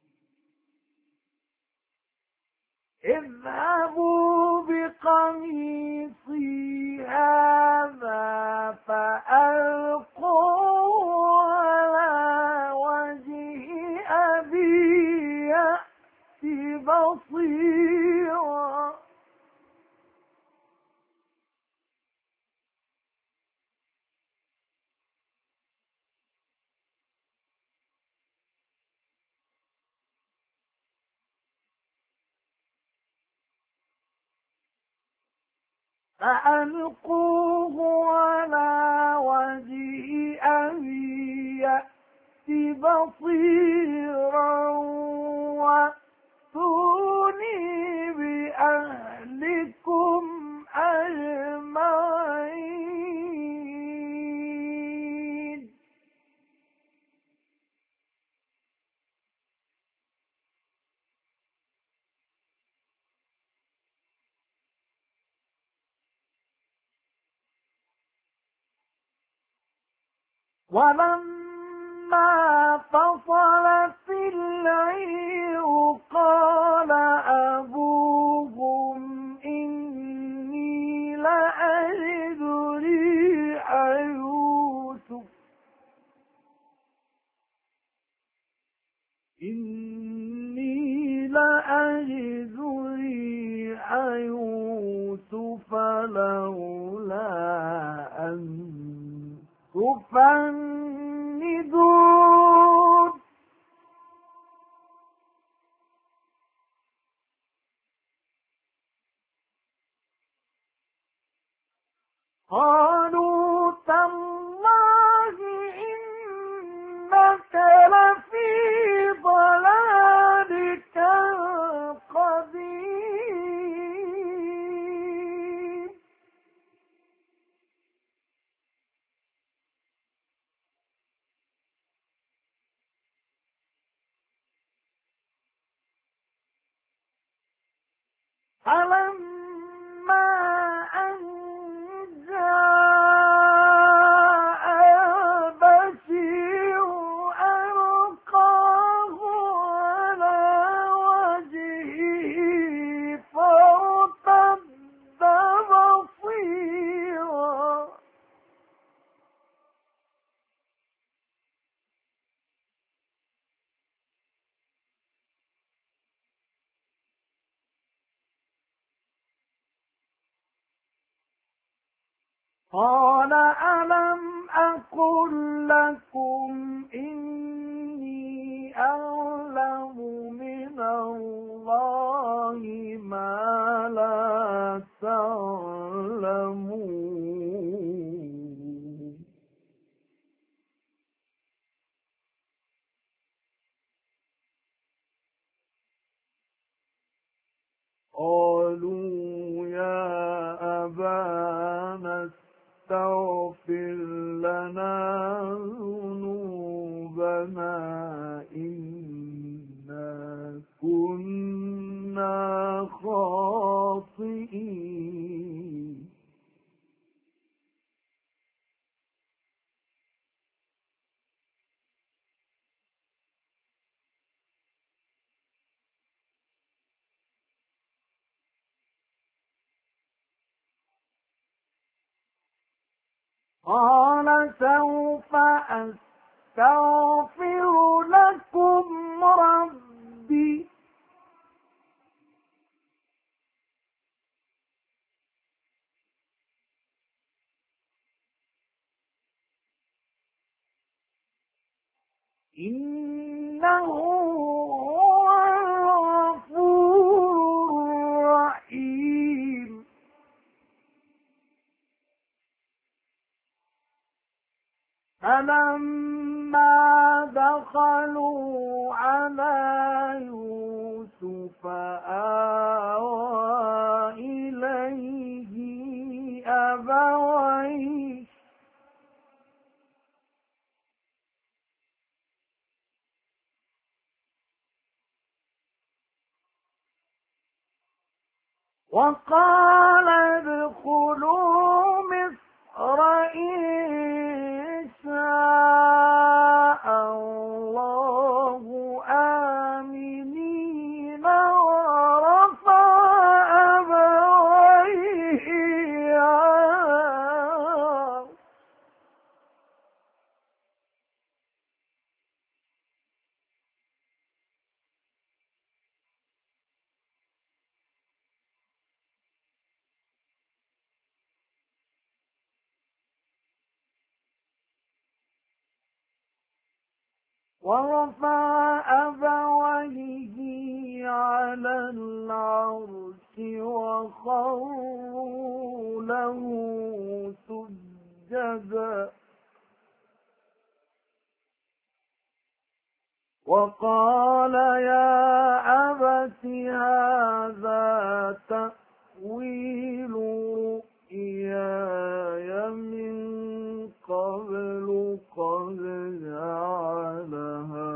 اذهبوا بقميصي هذا فألقوه على وجه أبي يأت بصيرا فألقوه على وجه أبي يأت بصيرا وأتوني بأهلكم أجمعين. ولما فصلت العير قال أبوهم إني لأجد ريح يوسف لولا أن تفندون قالوا تالله إنك لفي ضلالك القديم فلما أن جاء البشير ألقاه على وجهه فارتد بصيرا قال ألم أقل لكم إني أعلم من الله ما لا تعلمون قالوا يا أبانا استغفر لنا ذنوبنا إنا كنا خاطئين قال سوف أستغفر لكم ربي إنه هو الغفور الرحيم فلما دخلوا على يوسف آوى إليه أبويه وقال ادخلوا مصر إن شاء الله آمنين ورفع أبويه على العرش وخروا له سجدا وقال يا أبت هذا تأويل رؤياي من قبل قد جعلها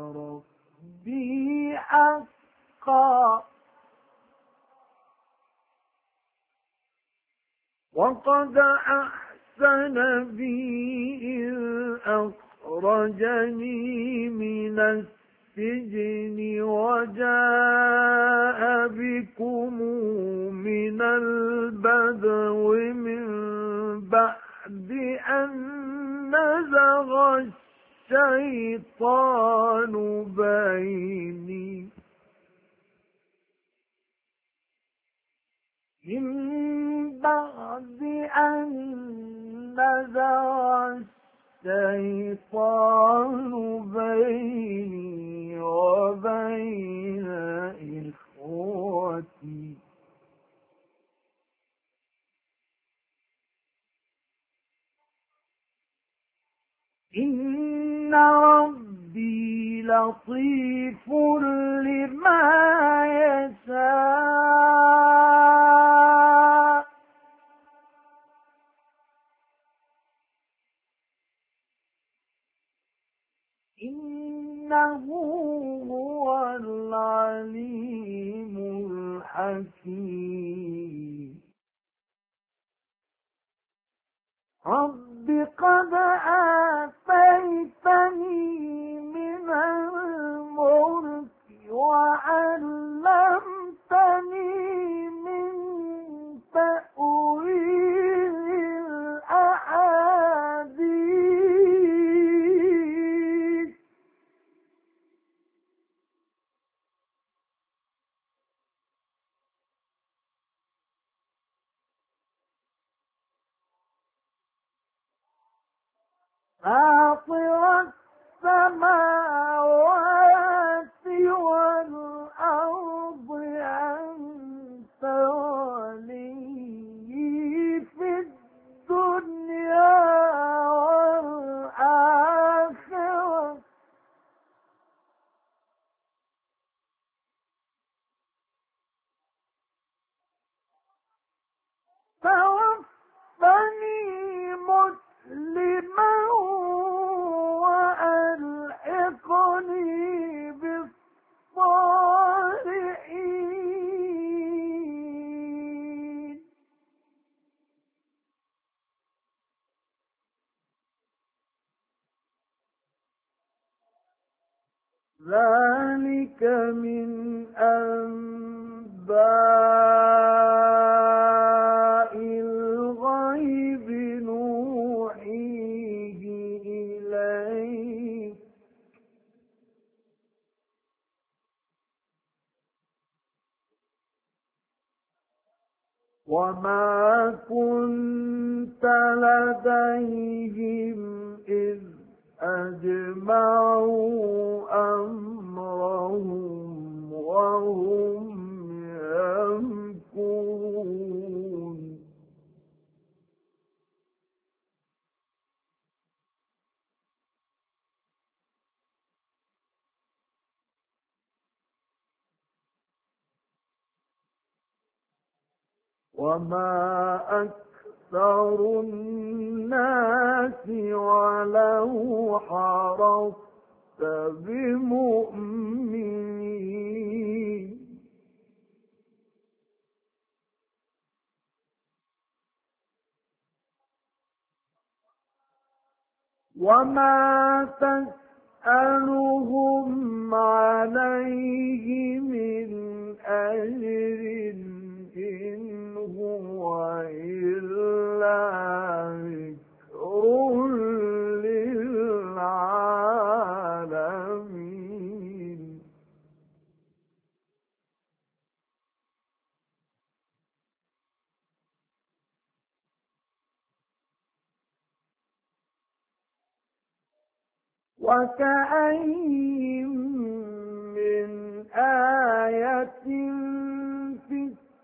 ربي حقا وقد بي إذ أخرجني من السجن وجاء بكم من البدو من بعد أن نزغ الشيطان بيني من بعد أن نزغ الشيطان بيني وبين إخوتي إن ربي لطيف لما يشاء إنه هو العليم الحكيم رب قد آتيتني من الملك وعلمتني من تأويل الأحاديث فاطر السماوات والأرض أنت ولي في الدنيا والآخرة توفني مسلما وألحقني بالصالحين ذلك من أنباء الغيب نوحيه إليك وما كنت لديهم إذ أجمعوا أمرهم وهم يمكرون وما أكثر الناس ولو حرصت بمؤمنين وما تسألهم عليه من أجر إن هو إلا ذكر للعالمين وكأين من آية في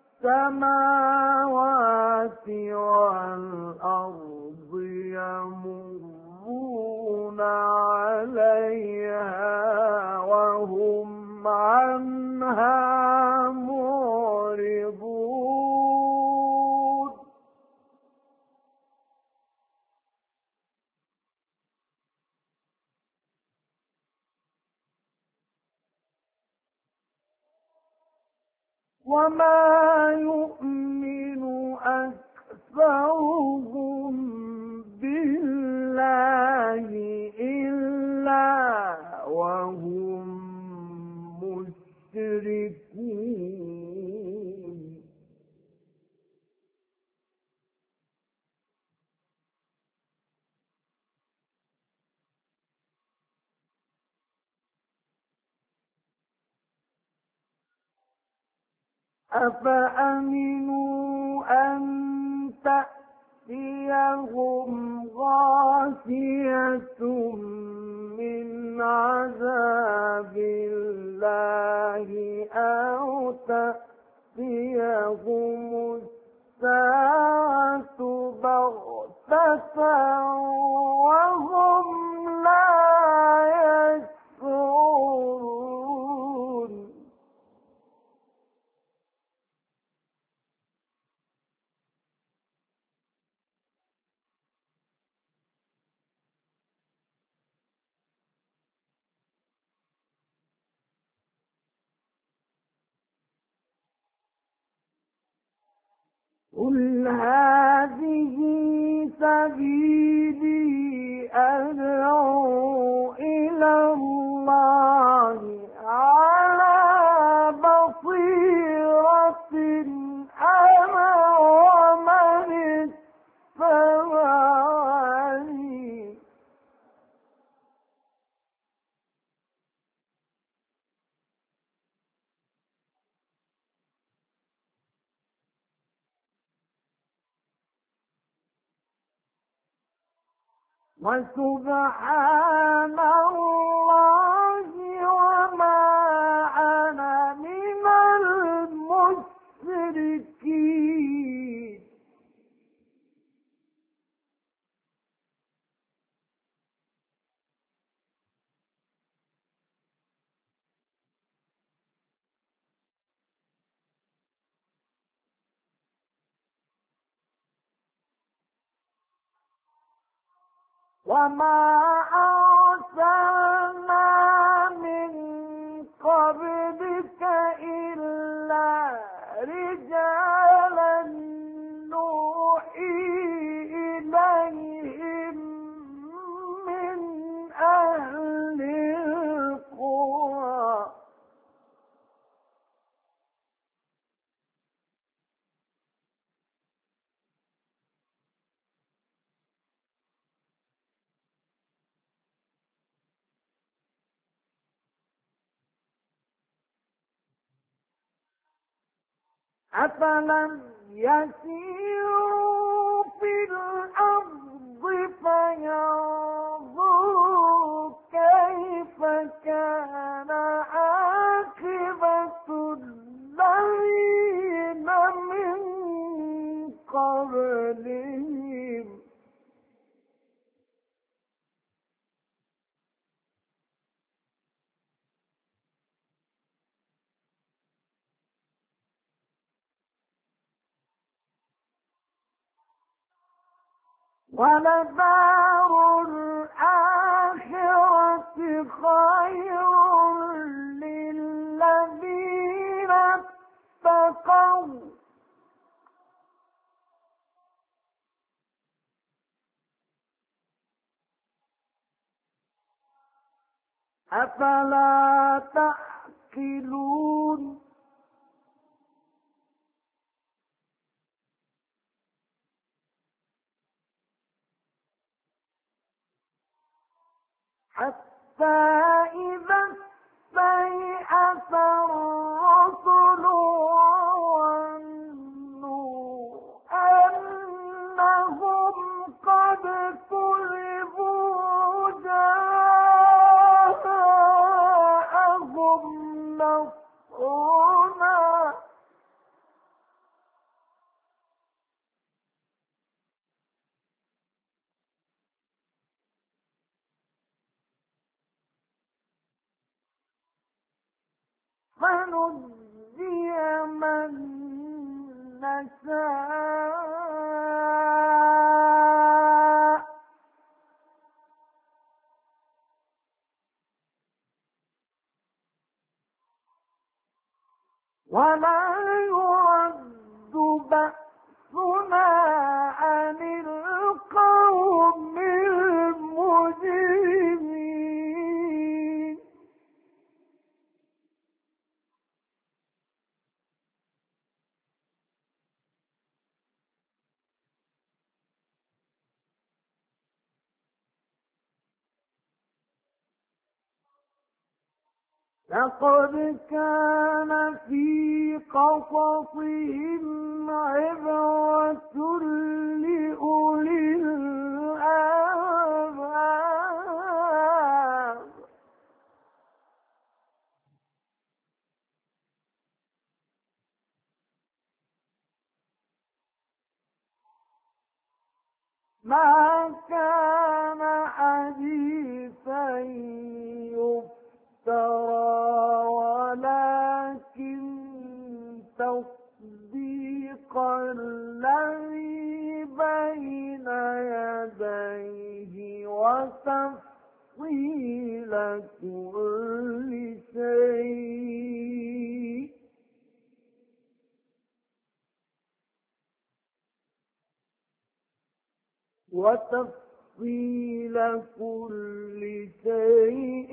السماوات والأرض يمرون عليها وهم عنها معرضون وما يؤمن أكثرهم أفأمنوا أن تأتيهم غاشية من عذاب الله أو تأتيهم الساعة بغتة وهم لا يشعرون قل هذه سبيلي أدعو إلى الله على بصيرة أنا ومن اتبعني وسبحان الله وما أنا من المشركين وما أرسلنا من قبلك إلا رجالا نوحي إليهم من أهل القرى أفلم يسيروا في الأرض فينظروا كيف كان عاقبة الذين من قبلهم ولدار الآخرة خير للذين اتقوا أفلا تعقلون حتى إذا استيأس الرسل وظنوا أنهم قد كذبوا جاءهم نصرنا فنجي من نشاء ولا يرد بأسنا عن القوم المجرمين لقد كان في قصصهم عبرة لأولي الألباب ما كان حديثا يفترى ولكن تصديق الذي بين يديه وتفصيل كل شيء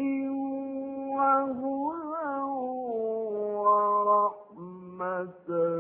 وهدى ورحمة